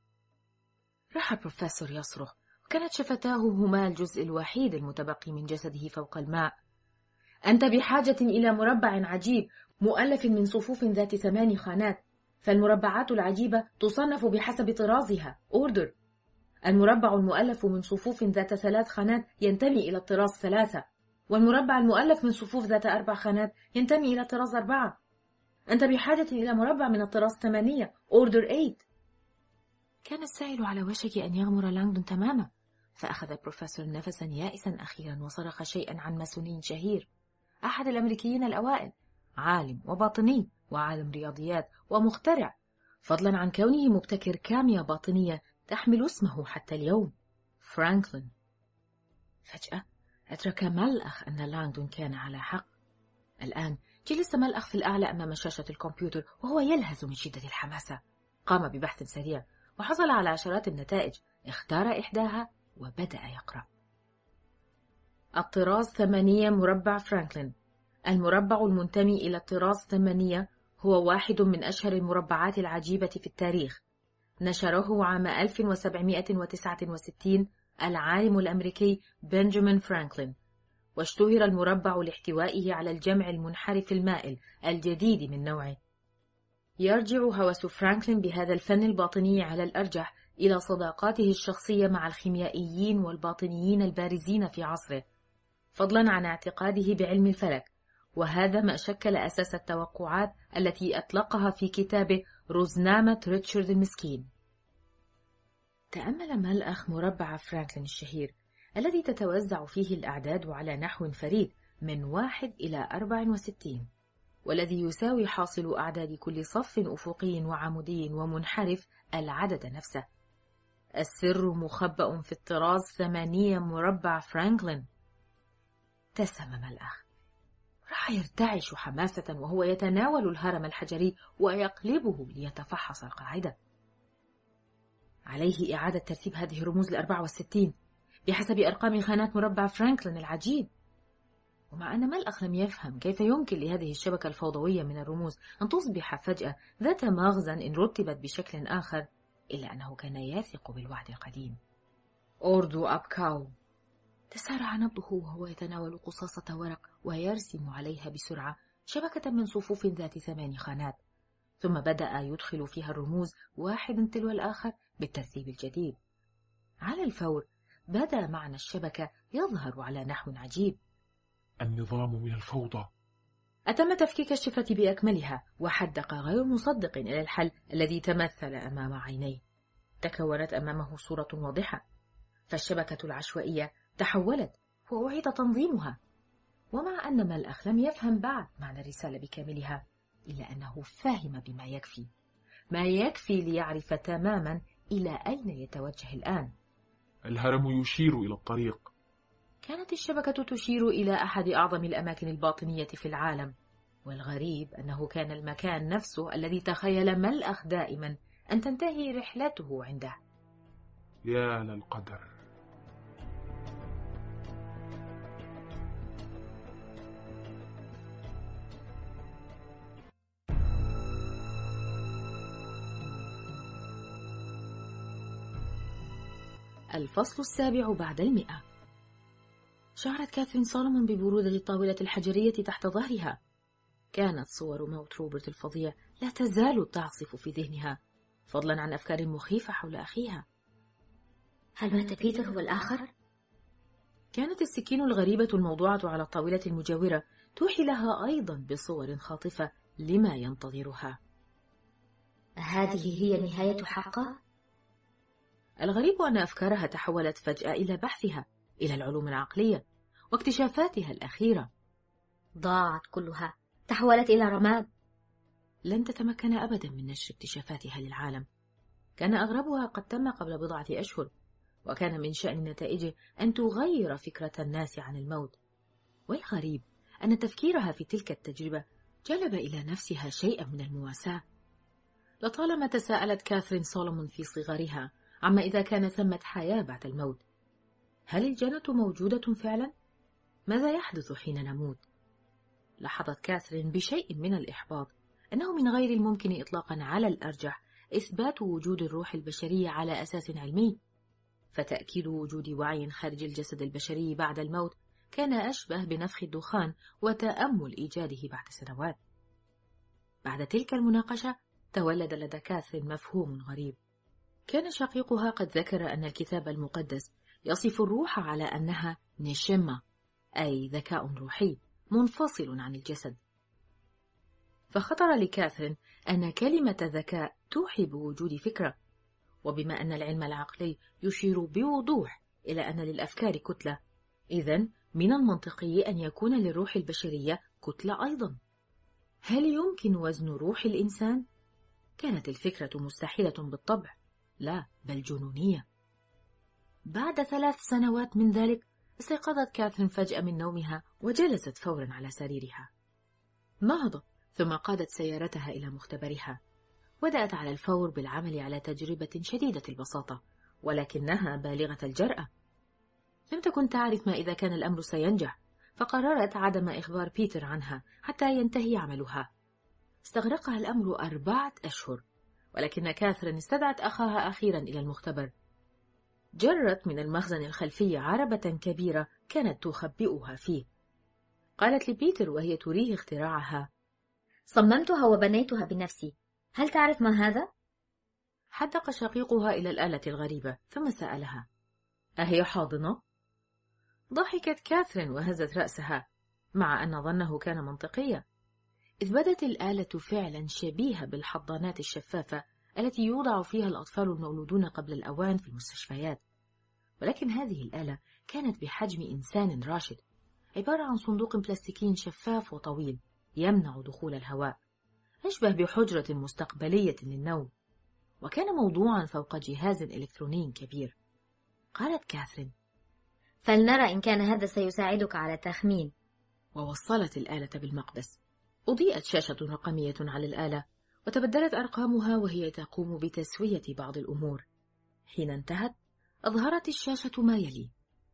راح البروفيسور يصرخ، وكانت شفتاه هما الجزء الوحيد المتبقي من جسده فوق الماء. أنت بحاجة إلى مربع عجيب مؤلف من صفوف ذات 8 خانات، فالمربعات العجيبة تصنف بحسب طرازها أوردر. المربع المؤلف من صفوف ذات 3 خانات ينتمي إلى الطراز 3، والمربع المؤلف من صفوف ذات 4 خانات ينتمي إلى الطراز 4. أنت بحاجة إلى مربع من الطراز 8 أوردر 8. كان السائل على وشك أن يغمر لانغدون تماما، فأخذ البروفيسور نفسا يائسا أخيرا وصرخ شيئا عن ماسوني شهير، أحد الأمريكيين الأوائل، عالم وباطني وعالم رياضيات ومخترع، فضلا عن كونه مبتكر كامياء باطنية تحمل اسمه حتى اليوم، فرانكلين. فجأة أدرك ملأخ أن لانغدون كان على حق. الآن جلس ملأخ في الأعلى أمام شاشة الكمبيوتر وهو يلهث من شدة الحماسة. قام ببحث سريع وحصل على عشرات النتائج، اختار إحداها وبدأ يقرأ. الطراز 8 مربع فرانكلين. المربع المنتمي إلى الطراز 8 هو واحد من أشهر المربعات العجيبة في التاريخ. نشره عام 1769 العالم الأمريكي بنجامين فرانكلين، واشتهر المربع لاحتوائه على الجمع المنحرف المائل الجديد من نوعه. يرجع هوس فرانكلين بهذا الفن الباطني على الأرجح إلى صداقاته الشخصية مع الخيميائيين والباطنيين البارزين في عصره، فضلا عن اعتقاده بعلم الفلك، وهذا ما شكل أساس التوقعات التي أطلقها في كتابه روزنامة ريتشارد المسكين. تأمل ملأخ مربع فرانكلين الشهير الذي تتوزع فيه الأعداد على نحو فريد من 1 إلى 64، والذي يساوي حاصل أعداد كل صف أفقي وعمودي ومنحرف العدد نفسه. السر مخبأ في الطراز 8 مربع فرانكلين. ابتسم ملأخ، راح يرتعش حماسة وهو يتناول الهرم الحجري ويقلبه ليتفحص القاعدة. عليه إعادة ترتيب هذه الرموز 64 بحسب أرقام خانات مربع فرانكلين العجيب. ومع أن ملأخ لم يفهم كيف يمكن لهذه الشبكة الفوضوية من الرموز أن تصبح فجأة ذات مغزى إن رتبت بشكل آخر، إلا أنه كان يثق بالوعد القديم. أوردو أبكاو. تسارع نبضه وهو يتناول قصاصة ورق ويرسم عليها بسرعة شبكة من صفوف ذات 8 خانات، ثم بدأ يدخل فيها الرموز واحد تلو الآخر بالترتيب الجديد. على الفور بدأ معنى الشبكة يظهر على نحو عجيب. النظام من الفوضى. أتم تفكيك الشفرة بأكملها وحدق غير مصدق إلى الحل الذي تمثل أمام عينيه. تكونت أمامه صورة واضحة، فالشبكة العشوائية تحولت وأعيد تنظيمها. ومع أن ملأخ لم يفهم بعد معنى الرسالة بكاملها، إلا أنه فهم بما يكفي، ما يكفي ليعرف تماما إلى أين يتوجه الآن. الهرم يشير إلى الطريق. كانت الشبكة تشير إلى أحد أعظم الأماكن الباطنية في العالم، والغريب أنه كان المكان نفسه الذي تخيل ملأخ دائما أن تنتهي رحلته عنده. يا للقدر. الفصل 7 بعد 100. شعرت كاثرين سولومون ببرودة الطاولة الحجرية تحت ظهرها. كانت صور موت روبرت الفظيع لا تزال تعصف في ذهنها، فضلا عن أفكار مخيفة حول أخيها. هل مات بيتر هو الآخر؟ كانت السكين الغريبة الموضوعة على الطاولة المجاورة توحي لها أيضا بصور خاطفة لما ينتظرها. هذه هي النهاية حقا؟ الغريب أن أفكارها تحولت فجأة إلى بحثها، إلى العلوم العقلية واكتشافاتها الأخيرة. ضاعت كلها، تحولت إلى رماد. لن تتمكن أبدا من نشر اكتشافاتها للعالم. كان أغربها قد تم قبل بضعة أشهر، وكان من شأن نتائجه أن تغير فكرة الناس عن الموت. والغريب أن تفكيرها في تلك التجربة جلب إلى نفسها شيئا من المواساة. لطالما تساءلت كاثرين سولومون في صغرها عما إذا كان ثمة حياة بعد الموت. هل الجنة موجودة فعلا؟ ماذا يحدث حين نموت؟ لاحظت كاثرين بشيء من الإحباط أنه من غير الممكن إطلاقا على الأرجح إثبات وجود الروح البشرية على أساس علمي، فتأكيد وجود وعي خارج الجسد البشري بعد الموت كان أشبه بنفخ الدخان وتأمل إيجاده بعد سنوات. بعد تلك المناقشة تولد لدى كاثرين مفهوم غريب. كان شقيقها قد ذكر أن الكتاب المقدس يصف الروح على أنها نشمة، أي ذكاء روحي منفصل عن الجسد. فخطر لكاثرين أن كلمة ذكاء توحي بوجود فكرة، وبما أن العلم العقلي يشير بوضوح إلى أن للأفكار كتلة، إذن من المنطقي أن يكون للروح البشرية كتلة أيضا. هل يمكن وزن روح الإنسان؟ كانت الفكرة مستحيلة بالطبع، لا بل جنونية. بعد 3 سنوات من ذلك استيقظت كاثرين فجأة من نومها وجلست فورا على سريرها. نهضت ثم قادت سيارتها إلى مختبرها. بدأت على الفور بالعمل على تجربة شديدة البساطة ولكنها بالغة الجرأة. لم تكن تعرف ما إذا كان الأمر سينجح، فقررت عدم إخبار بيتر عنها حتى ينتهي عملها. استغرقها الأمر 4 أشهر، ولكن كاثرين استدعت أخاها أخيرا إلى المختبر. جرت من المخزن الخلفي عربة كبيرة كانت تخبئها فيه. قالت لبيتر وهي تريه اختراعها: صممتها وبنيتها بنفسي، هل تعرف ما هذا؟ حدق شقيقها إلى الآلة الغريبة ثم سألها: أهي حاضنة؟ ضحكت كاثرين وهزت رأسها، مع أن ظنه كان منطقيا، إذ بدت الآلة فعلا شبيهة بالحضانات الشفافة التي يوضع فيها الأطفال المولودون قبل الأوان في المستشفيات. ولكن هذه الآلة كانت بحجم إنسان راشد، عبارة عن صندوق بلاستيكي شفاف وطويل يمنع دخول الهواء، أشبه بحجرة مستقبلية للنوم، وكان موضوعا فوق جهاز إلكتروني كبير. قالت كاثرين: فلنرى إن كان هذا سيساعدك على التخمين. ووصلت الآلة بالمقبس. أضيئت شاشة رقمية على الآلة وتبدلت أرقامها وهي تقوم بتسوية بعض الأمور. حين انتهت أظهرت الشاشة ما يلي: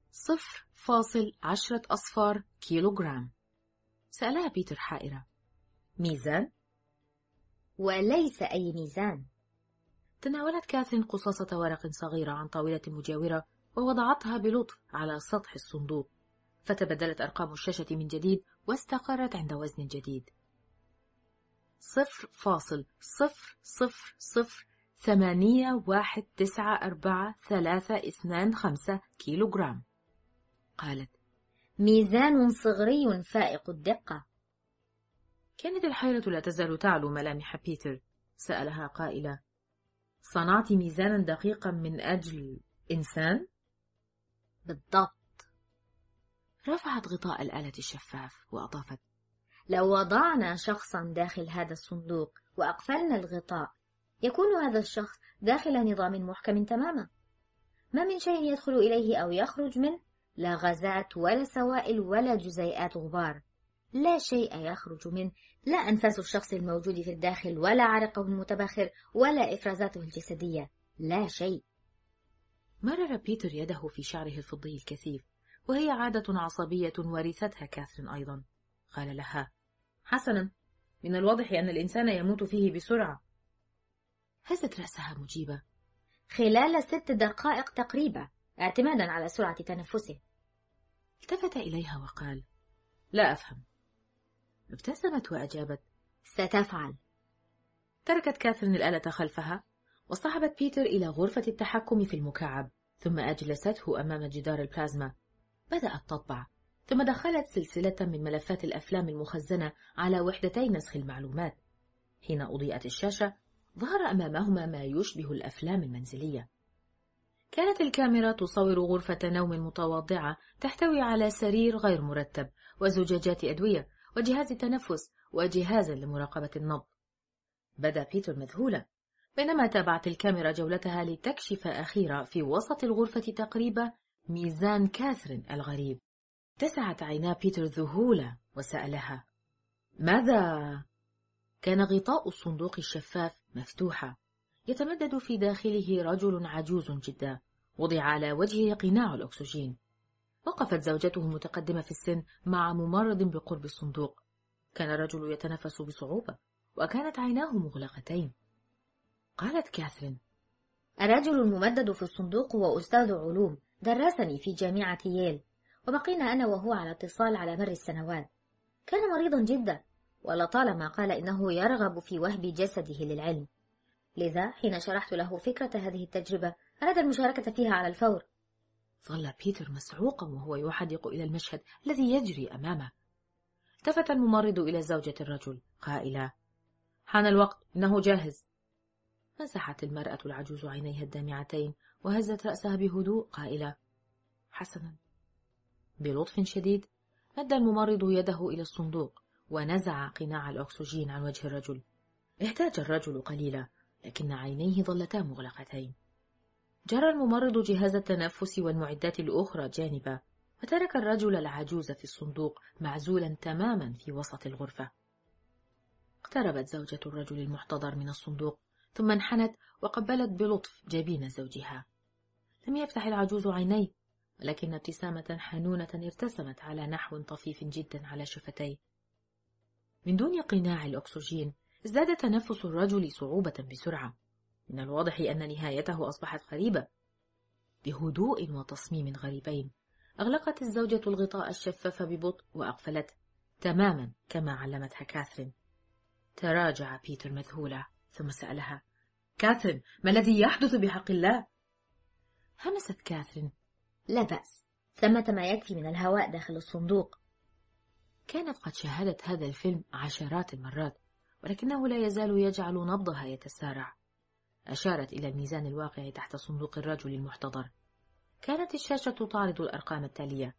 0.10 كيلوغرام. سألها بيتر حائرة: ميزان؟ وليس أي ميزان. تناولت كاثرين قصاصة ورق صغيرة عن طاولة مجاورة ووضعتها بلطف على سطح الصندوق، فتبدلت أرقام الشاشة من جديد واستقرت عند وزن جديد: 0.000819432 كيلوغرام. قالت: ميزان صغري فائق الدقة. كانت الحيرة لا تزال تعلو ملامح بيتر. سألها قائلة: صنعت ميزانا دقيقا من أجل إنسان؟ بالضبط. رفعت غطاء الآلة الشفاف وأضافت: لو وضعنا شخصا داخل هذا الصندوق وأقفلنا الغطاء، يكون هذا الشخص داخل نظام محكم تماما، ما من شيء يدخل إليه أو يخرج منه، لا غازات ولا سوائل ولا جزيئات غبار، لا شيء يخرج منه، لا أنفاس الشخص الموجود في الداخل ولا عرقه المتبخر ولا إفرازاته الجسدية، لا شيء. مرر بيتر يده في شعره الفضي الكثيف، وهي عادة عصبية ورثتها كاثرين أيضا. قال لها: حسنا، من الواضح أن الإنسان يموت فيه بسرعة. هزت رأسها مجيبة: خلال 6 دقائق تقريبا. اعتمادا على سرعة تنفسه. التفت إليها وقال: لا أفهم. ابتسمت وأجابت: ستفعل. تركت كاثرين الآلة خلفها واصطحبت بيتر إلى غرفة التحكم في المكعب، ثم أجلسته أمام جدار البلازما. بدأت تطبع، ثم دخلت سلسلة من ملفات الأفلام المخزنة على وحدتي نسخ المعلومات. حين أضيئت الشاشة ظهر أمامهما ما يشبه الأفلام المنزلية. كانت الكاميرا تصور غرفة نوم متواضعة تحتوي على سرير غير مرتب وزجاجات أدوية وجهاز تنفس وجهازا لمراقبة النبض. بدا بيتر مذهولا بينما تابعت الكاميرا جولتها لتكشف أخيرا في وسط الغرفة تقريبا ميزان كاثرين الغريب. اتسعت عينا بيتر ذهولا وسألها: ماذا؟ كان غطاء الصندوق الشفاف مفتوحا، يتمدد في داخله رجل عجوز جدا وضع على وجهه قناع الأكسجين. وقفت زوجته متقدمة في السن مع ممرض بقرب الصندوق. كان الرجل يتنفس بصعوبة وكانت عيناه مغلقتين. قالت كاثرين: الرجل الممدد في الصندوق هو أستاذ علوم درسني في جامعة ييل، وبقينا أنا وهو على اتصال على مر السنوات. كان مريضا جدا، ولطالما قال إنه يرغب في وهب جسده للعلم. لذا حين شرحت له فكرة هذه التجربة أراد المشاركة فيها على الفور. ظل بيتر مسعوقا وهو يحدق إلى المشهد الذي يجري أمامه. التفت الممرض إلى زوجة الرجل قائلا: حان الوقت، إنه جاهز. مسحت المرأة العجوز عينيها الدامعتين وهزت رأسها بهدوء قائلة: حسنا. بلطف شديد مد الممرض يده إلى الصندوق ونزع قناع الأكسجين عن وجه الرجل. احتاج الرجل قليلا، لكن عينيه ظلتا مغلقتين. جرى الممرض جهاز التنفس والمعدات الأخرى جانبا، وترك الرجل العجوز في الصندوق معزولا تماما في وسط الغرفة. اقتربت زوجة الرجل المحتضر من الصندوق، ثم انحنت وقبلت بلطف جبين زوجها. لم يفتح العجوز عينيه، ولكن ابتسامة حنونة ارتسمت على نحو طفيف جدا على شفتيه. من دون قناع الأكسجين ازداد تنفس الرجل صعوبة بسرعة. من الواضح أن نهايته أصبحت قريبة. بهدوء وتصميم غريبين أغلقت الزوجة الغطاء الشفاف ببطء وأقفلته تماما كما علمتها كاثرين. تراجع بيتر مذهولا ثم سألها: كاثرين، ما الذي يحدث بحق الله؟ همست كاثرين: لا بأس، ثمة ما يكفي من الهواء داخل الصندوق. كانت قد شاهدت هذا الفيلم عشرات المرات، ولكنه لا يزال يجعل نبضها يتسارع. أشارت إلى الميزان الواقع تحت صندوق الرجل المحتضر. كانت الشاشة تعرض الأرقام التالية: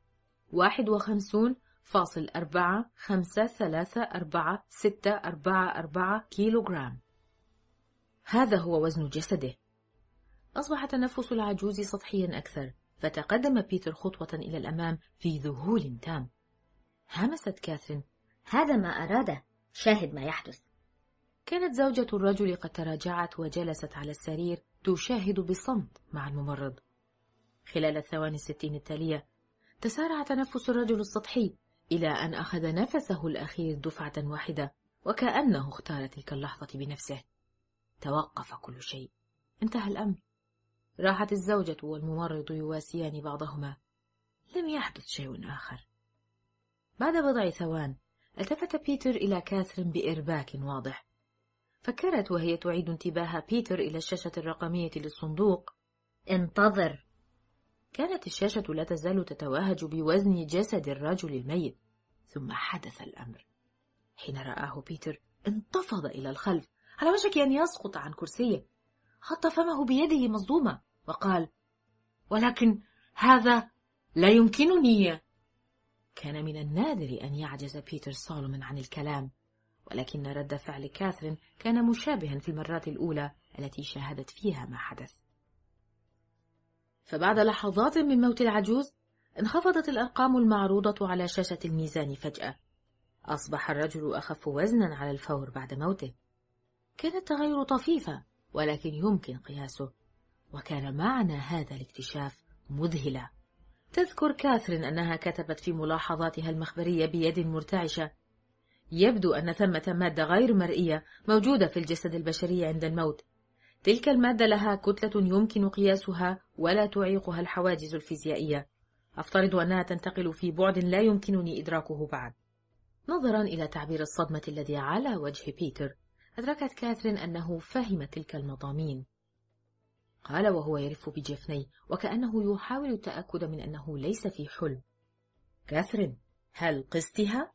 51.4534644 كيلوغرام. هذا هو وزن جسده. أصبح تنفس العجوز سطحيا أكثر، فتقدم بيتر خطوة إلى الأمام في ذهول تام. همست كاثرين: هذا ما أراده، شاهد ما يحدث. كانت زوجة الرجل قد تراجعت وجلست على السرير تشاهد بصمت مع الممرض. خلال الثواني 60 التالية تسارع تنفس الرجل السطحي إلى أن أخذ نفسه الأخير دفعة واحدة، وكأنه اختار تلك اللحظة بنفسه. توقف كل شيء، انتهى الأمر. راحت الزوجة والممرض يواسيان بعضهما. لم يحدث شيء آخر. بعد بضع ثوان التفت بيتر إلى كاثرين بإرباك واضح. فكرت وهي تعيد انتباه بيتر إلى الشاشة الرقمية للصندوق: انتظر. كانت الشاشة لا تزال تتوهج بوزن جسد الرجل الميت. ثم حدث الأمر. حين رآه بيتر انتفض إلى الخلف على وشك أن يسقط عن كرسيه. خط فمه بيده مصدومة وقال: ولكن هذا لا يمكنني. كان من النادر أن يعجز بيتر سولومون عن الكلام، ولكن رد فعل كاثرين كان مشابها في المرات الأولى التي شاهدت فيها ما حدث. فبعد لحظات من موت العجوز انخفضت الأرقام المعروضة على شاشة الميزان فجأة. أصبح الرجل أخف وزنا على الفور بعد موته. كان التغير طفيفا ولكن يمكن قياسه، وكان معنى هذا الاكتشاف مذهلا. تذكر كاثرين أنها كتبت في ملاحظاتها المخبرية بيد مرتعشة: يبدو أن ثمة مادة غير مرئية موجودة في الجسد البشري عند الموت. تلك المادة لها كتلة يمكن قياسها ولا تعيقها الحواجز الفيزيائية. أفترض أنها تنتقل في بعد لا يمكنني إدراكه بعد. نظرا إلى تعبير الصدمة الذي على وجه بيتر، أدركت كاثرين أنه فهم تلك المضامين. قال وهو يرف بجفنيه وكأنه يحاول التأكد من أنه ليس في حلم: كاثرين، هل قستها؟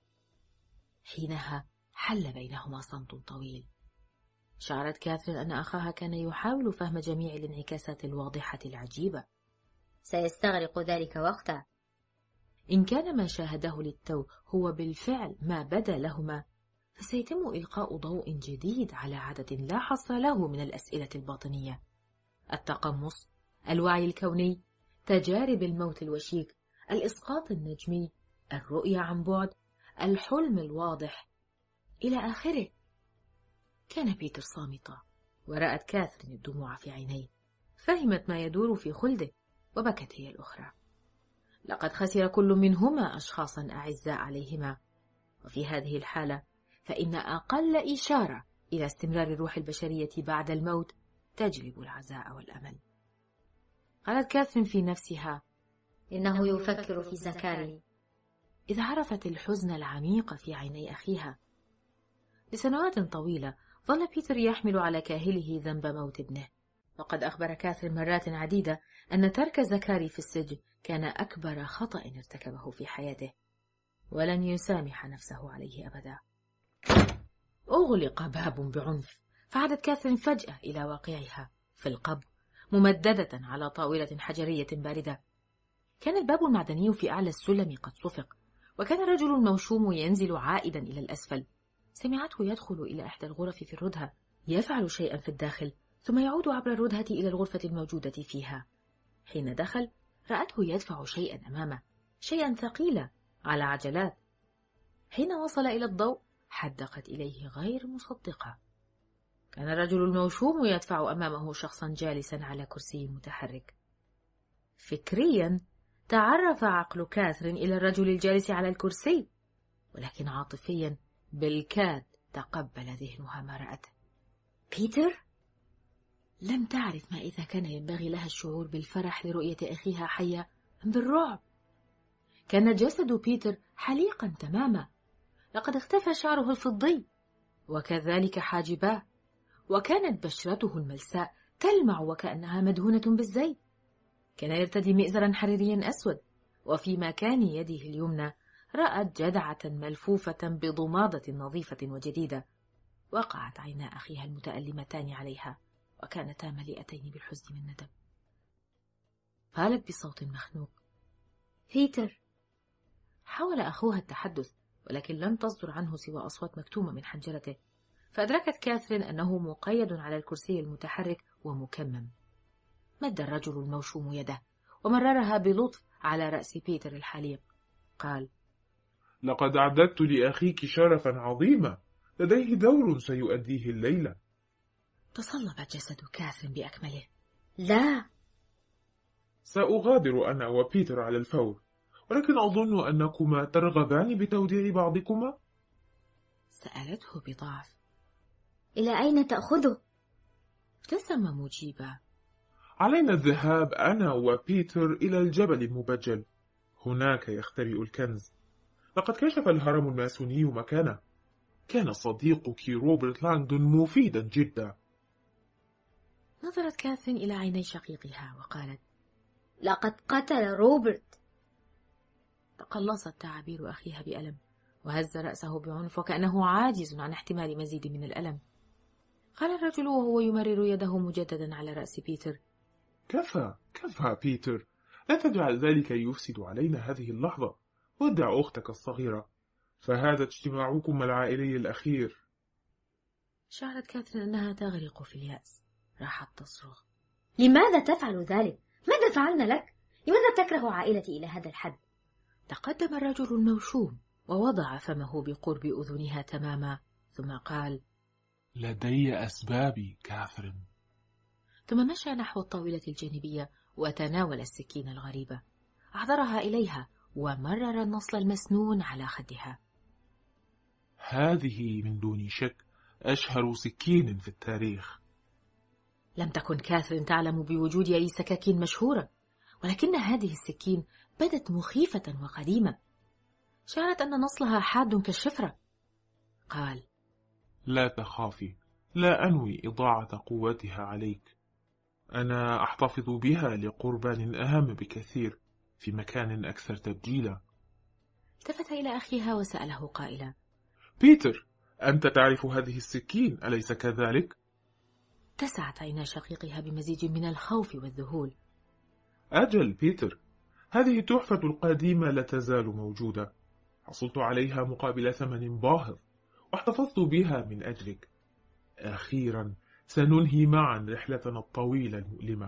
حينها حل بينهما صمت طويل. شعرت كاثرين أن أخاها كان يحاول فهم جميع الانعكاسات الواضحة العجيبة. سيستغرق ذلك وقتا. إن كان ما شاهده للتو هو بالفعل ما بدا لهما، فسيتم إلقاء ضوء جديد على عدد لا حصر له من الأسئلة الباطنية: التقمص، الوعي الكوني، تجارب الموت الوشيك، الإسقاط النجمي، الرؤية عن بعد، الحلم الواضح، إلى آخره. كان بيتر صامتا، ورأت كاثرين الدموع في عينيه. فهمت ما يدور في خلده، وبكت هي الأخرى. لقد خسر كل منهما أشخاصا أعزاء عليهما، وفي هذه الحالة فإن أقل إشارة إلى استمرار الروح البشرية بعد الموت تجلب العزاء والأمل. قالت كاثرين في نفسها: إنه يفكر في زكاري. إذ عرفت الحزن العميق في عيني أخيها. لسنوات طويلة ظل بيتر يحمل على كاهله ذنب موت ابنه، وقد أخبر كاثرين مرات عديدة أن ترك زكاري في السجن كان أكبر خطأ ارتكبه في حياته، ولن يسامح نفسه عليه أبدا. أغلق باب بعنف، فعادت كاثرين فجأة إلى واقعها في القبو، ممددة على طاولة حجرية باردة. كان الباب المعدني في أعلى السلم قد صفق، وكان الرجل الموشوم ينزل عائدا إلى الأسفل. سمعته يدخل إلى إحدى الغرف في الردهة، يفعل شيئا في الداخل، ثم يعود عبر الردهة إلى الغرفة الموجودة فيها. حين دخل رأته يدفع شيئا أمامه، شيئا ثقيلا على عجلات. حين وصل إلى الضوء حدقت إليه غير مصدقة. كان الرجل الموشوم يدفع أمامه شخصا جالسا على كرسي متحرك. فكريا تعرف عقل كاثرين إلى الرجل الجالس على الكرسي، ولكن عاطفيا بالكاد تقبل ذهنها ما رأته. بيتر؟ لم تعرف ما إذا كان ينبغي لها الشعور بالفرح لرؤية أخيها حية أم بالرعب. كان جسد بيتر حليقا تماما، لقد اختفى شعره الفضي وكذلك حاجباه، وكانت بشرته الملساء تلمع وكأنها مدهونة بالزيت. كان يرتدي مئزرا حريريا أسود، وفي مكان يده اليمنى رأت جدعة ملفوفة بضمادة نظيفة وجديدة. وقعت عينا أخيها المتألمتان عليها، وكانتا مليئتين بالحزن والندم. قالت بصوت مخنوق: بيتر. حاول أخوها التحدث، ولكن لم تصدر عنه سوى أصوات مكتومة من حنجرته. فأدركت كاثرين أنه مقيد على الكرسي المتحرك ومكمم. مد الرجل الموشوم يده ومررها بلطف على رأس بيتر الحليق. قال: لقد أعددت لأخيك شرفا عظيما، لديه دور سيؤديه الليلة. تصلب جسد كاثرين بأكمله. لا، سأغادر أنا وبيتر على الفور، ولكن أظن أنكما ترغبان بتوديع بعضكما. سألته بضعف: إلى أين تأخذه؟ ابتسم مجيبا: علينا الذهاب أنا وبيتر إلى الجبل المبجل، هناك يختبئ الكنز. لقد كشف الهرم الماسوني مكانه. كان صديقك روبرت لانغدون مفيدا جدا. نظرت كاثرين إلى عيني شقيقها وقالت: لقد قتل روبرت. تقلصت تعابير أخيها بألم، وهز رأسه بعنف وكأنه عاجز عن احتمال مزيد من الألم. قال الرجل وهو يمرر يده مجددا على رأس بيتر: كفى بيتر، لا تجعل ذلك يفسد علينا هذه اللحظة. ودع أختك الصغيرة، فهذا اجتماعكم العائلي الأخير. شعرت كاثرين أنها تغرق في اليأس. راحت تصرخ: لماذا تفعل ذلك؟ ماذا فعلنا لك؟ لماذا تكره عائلتي إلى هذا الحد؟ تقدم الرجل الموشوم ووضع فمه بقرب أذنها تماما، ثم قال: لدي أسبابي كاثرين. ثم مشى نحو الطاولة الجانبية وتناول السكين الغريبة، أحضرها إليها ومرر النصل المسنون على خدها. هذه من دون شك أشهر سكين في التاريخ. لم تكن كاثرين تعلم بوجود أي سكاكين مشهورة، ولكن هذه السكين بدت مخيفة وقديمة. شعرت أن نصلها حاد كالشفرة. قال: لا تخافي، لا أنوي إضاعة قوتها عليك. أنا أحتفظ بها لقربان أهم بكثير في مكان أكثر تبجيلا. التفت إلى أخيها وسأله قائلا: بيتر، أنت تعرف هذه السكين أليس كذلك؟ اتسعت عينا شقيقها بمزيج من الخوف والذهول. أجل بيتر، هذه التحفة القديمة لا تزال موجودة. حصلت عليها مقابل ثمن باهظ، واحتفظت بها من أجلك. أخيرا سننهي معا رحلتنا الطويلة المؤلمة.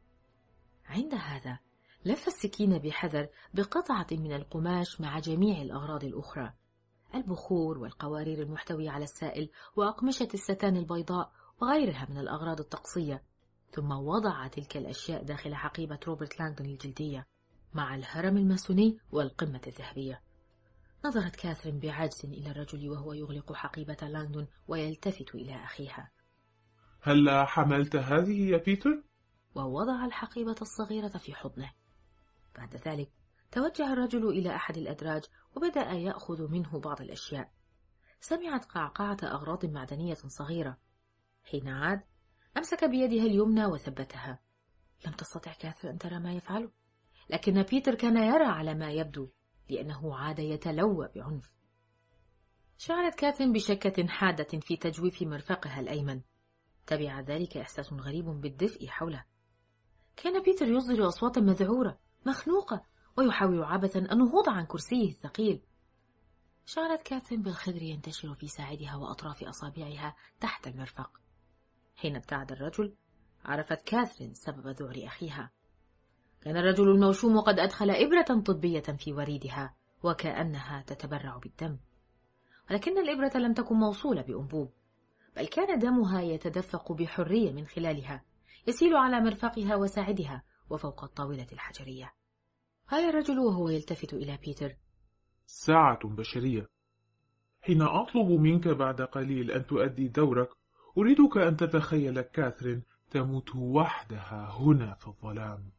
عند هذا لف السكين بحذر بقطعة من القماش مع جميع الأغراض الأخرى، البخور والقوارير المحتوية على السائل وأقمشة الستان البيضاء وغيرها من الأغراض الطقسية، ثم وضع تلك الأشياء داخل حقيبة روبرت لانغدون الجلدية مع الهرم الماسوني والقمة الذهبية. نظرت كاثرين بعجز إلى الرجل وهو يغلق حقيبة لانغدون ويلتفت إلى أخيها. هل حملت هذه يا بيتر؟ ووضع الحقيبة الصغيرة في حضنه. بعد ذلك توجه الرجل إلى أحد الأدراج وبدأ يأخذ منه بعض الأشياء. سمعت قعقعة أغراض معدنية صغيرة. حين عاد أمسك بيدها اليمنى وثبتها. لم تستطع كاثرين أن ترى ما يفعله، لكن بيتر كان يرى على ما يبدو، لأنه عاد يتلوى بعنف. شعرت كاثرين بشكة حادة في تجويف مرفقها الأيمن. تبع ذلك إحساس غريب بالدفء حوله. كان بيتر يصدر أصواتا مذعورة مخنوقة ويحاول عبثا النهوض عن كرسيه الثقيل. شعرت كاثرين بالخدر ينتشر في ساعدها وأطراف أصابعها تحت المرفق. حين ابتعد الرجل عرفت كاثرين سبب ذعر أخيها. كان الرجل الموشوم قد أدخل إبرة طبية في وريدها وكأنها تتبرع بالدم، ولكن الإبرة لم تكن موصولة بأنبوب، بل كان دمها يتدفق بحرية من خلالها، يسيل على مرفقها وساعدها وفوق الطاولة الحجرية. قال الرجل وهو يلتفت إلى بيتر: ساعة بشرية. حين أطلب منك بعد قليل أن تؤدي دورك، أريدك أن تتخيل كاثرين تموت وحدها هنا في الظلام.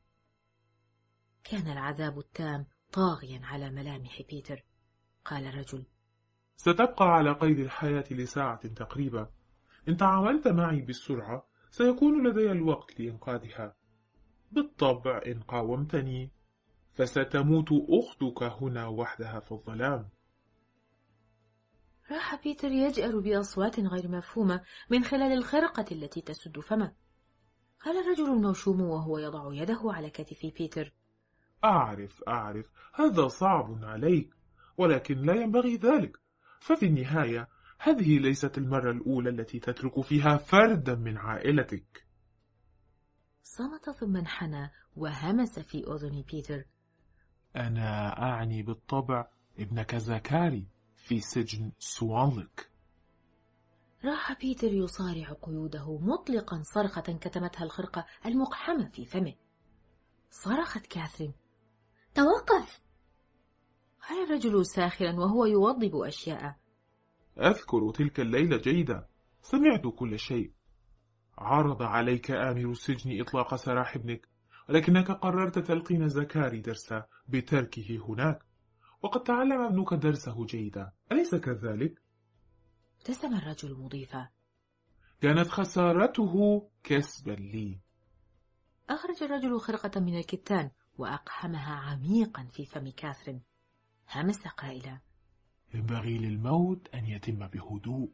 كان العذاب التام طاغيا على ملامح بيتر. قال الرجل: ستبقى على قيد الحياة لساعة تقريبا. إن تعاملت معي بالسرعة سيكون لدي الوقت لإنقاذها. بالطبع إن قاومتني فستموت أختك هنا وحدها في الظلام. راح بيتر يجأر بأصوات غير مفهومة من خلال الخرقة التي تسد فمه. قال الرجل الموشوم وهو يضع يده على كتف بيتر: أعرف هذا صعب عليك، ولكن لا ينبغي ذلك، ففي النهاية هذه ليست المرة الأولى التي تترك فيها فردا من عائلتك. صمت ثم انحنى وهمس في أذن بيتر: أنا أعني بالطبع ابنك زكاري في سجن سوانلك. راح بيتر يصارع قيوده مطلقا صرخة كتمتها الخرقة المقحمة في فمه. صرخت كاثرين: توقف! قال الرجل ساخرا وهو يوضب أشياء: أذكر تلك الليلة جيدا، سمعت كل شيء. عرض عليك آمر السجن إطلاق سراح ابنك، ولكنك قررت تلقين زكاري درسا بتركه هناك، وقد تعلم ابنك درسه جيدا، أليس كذلك؟ ابتسم الرجل مضيفا: كانت خسارته كسبا لي. أخرج الرجل خرقة من الكتان وأقحمها عميقا في فم كاثرين. همس قائلا: ينبغي للموت أن يتم بهدوء.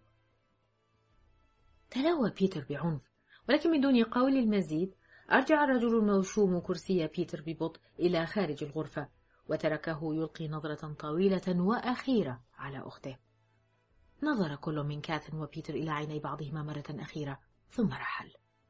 تلوى بيتر بعنف، ولكن من دون قول المزيد أرجع الرجل الموشوم كرسي بيتر ببطء إلى خارج الغرفة، وتركه يلقي نظرة طويلة وأخيرة على أخته. نظر كل من كاثرين وبيتر إلى عيني بعضهما مرة أخيرة ثم رحل.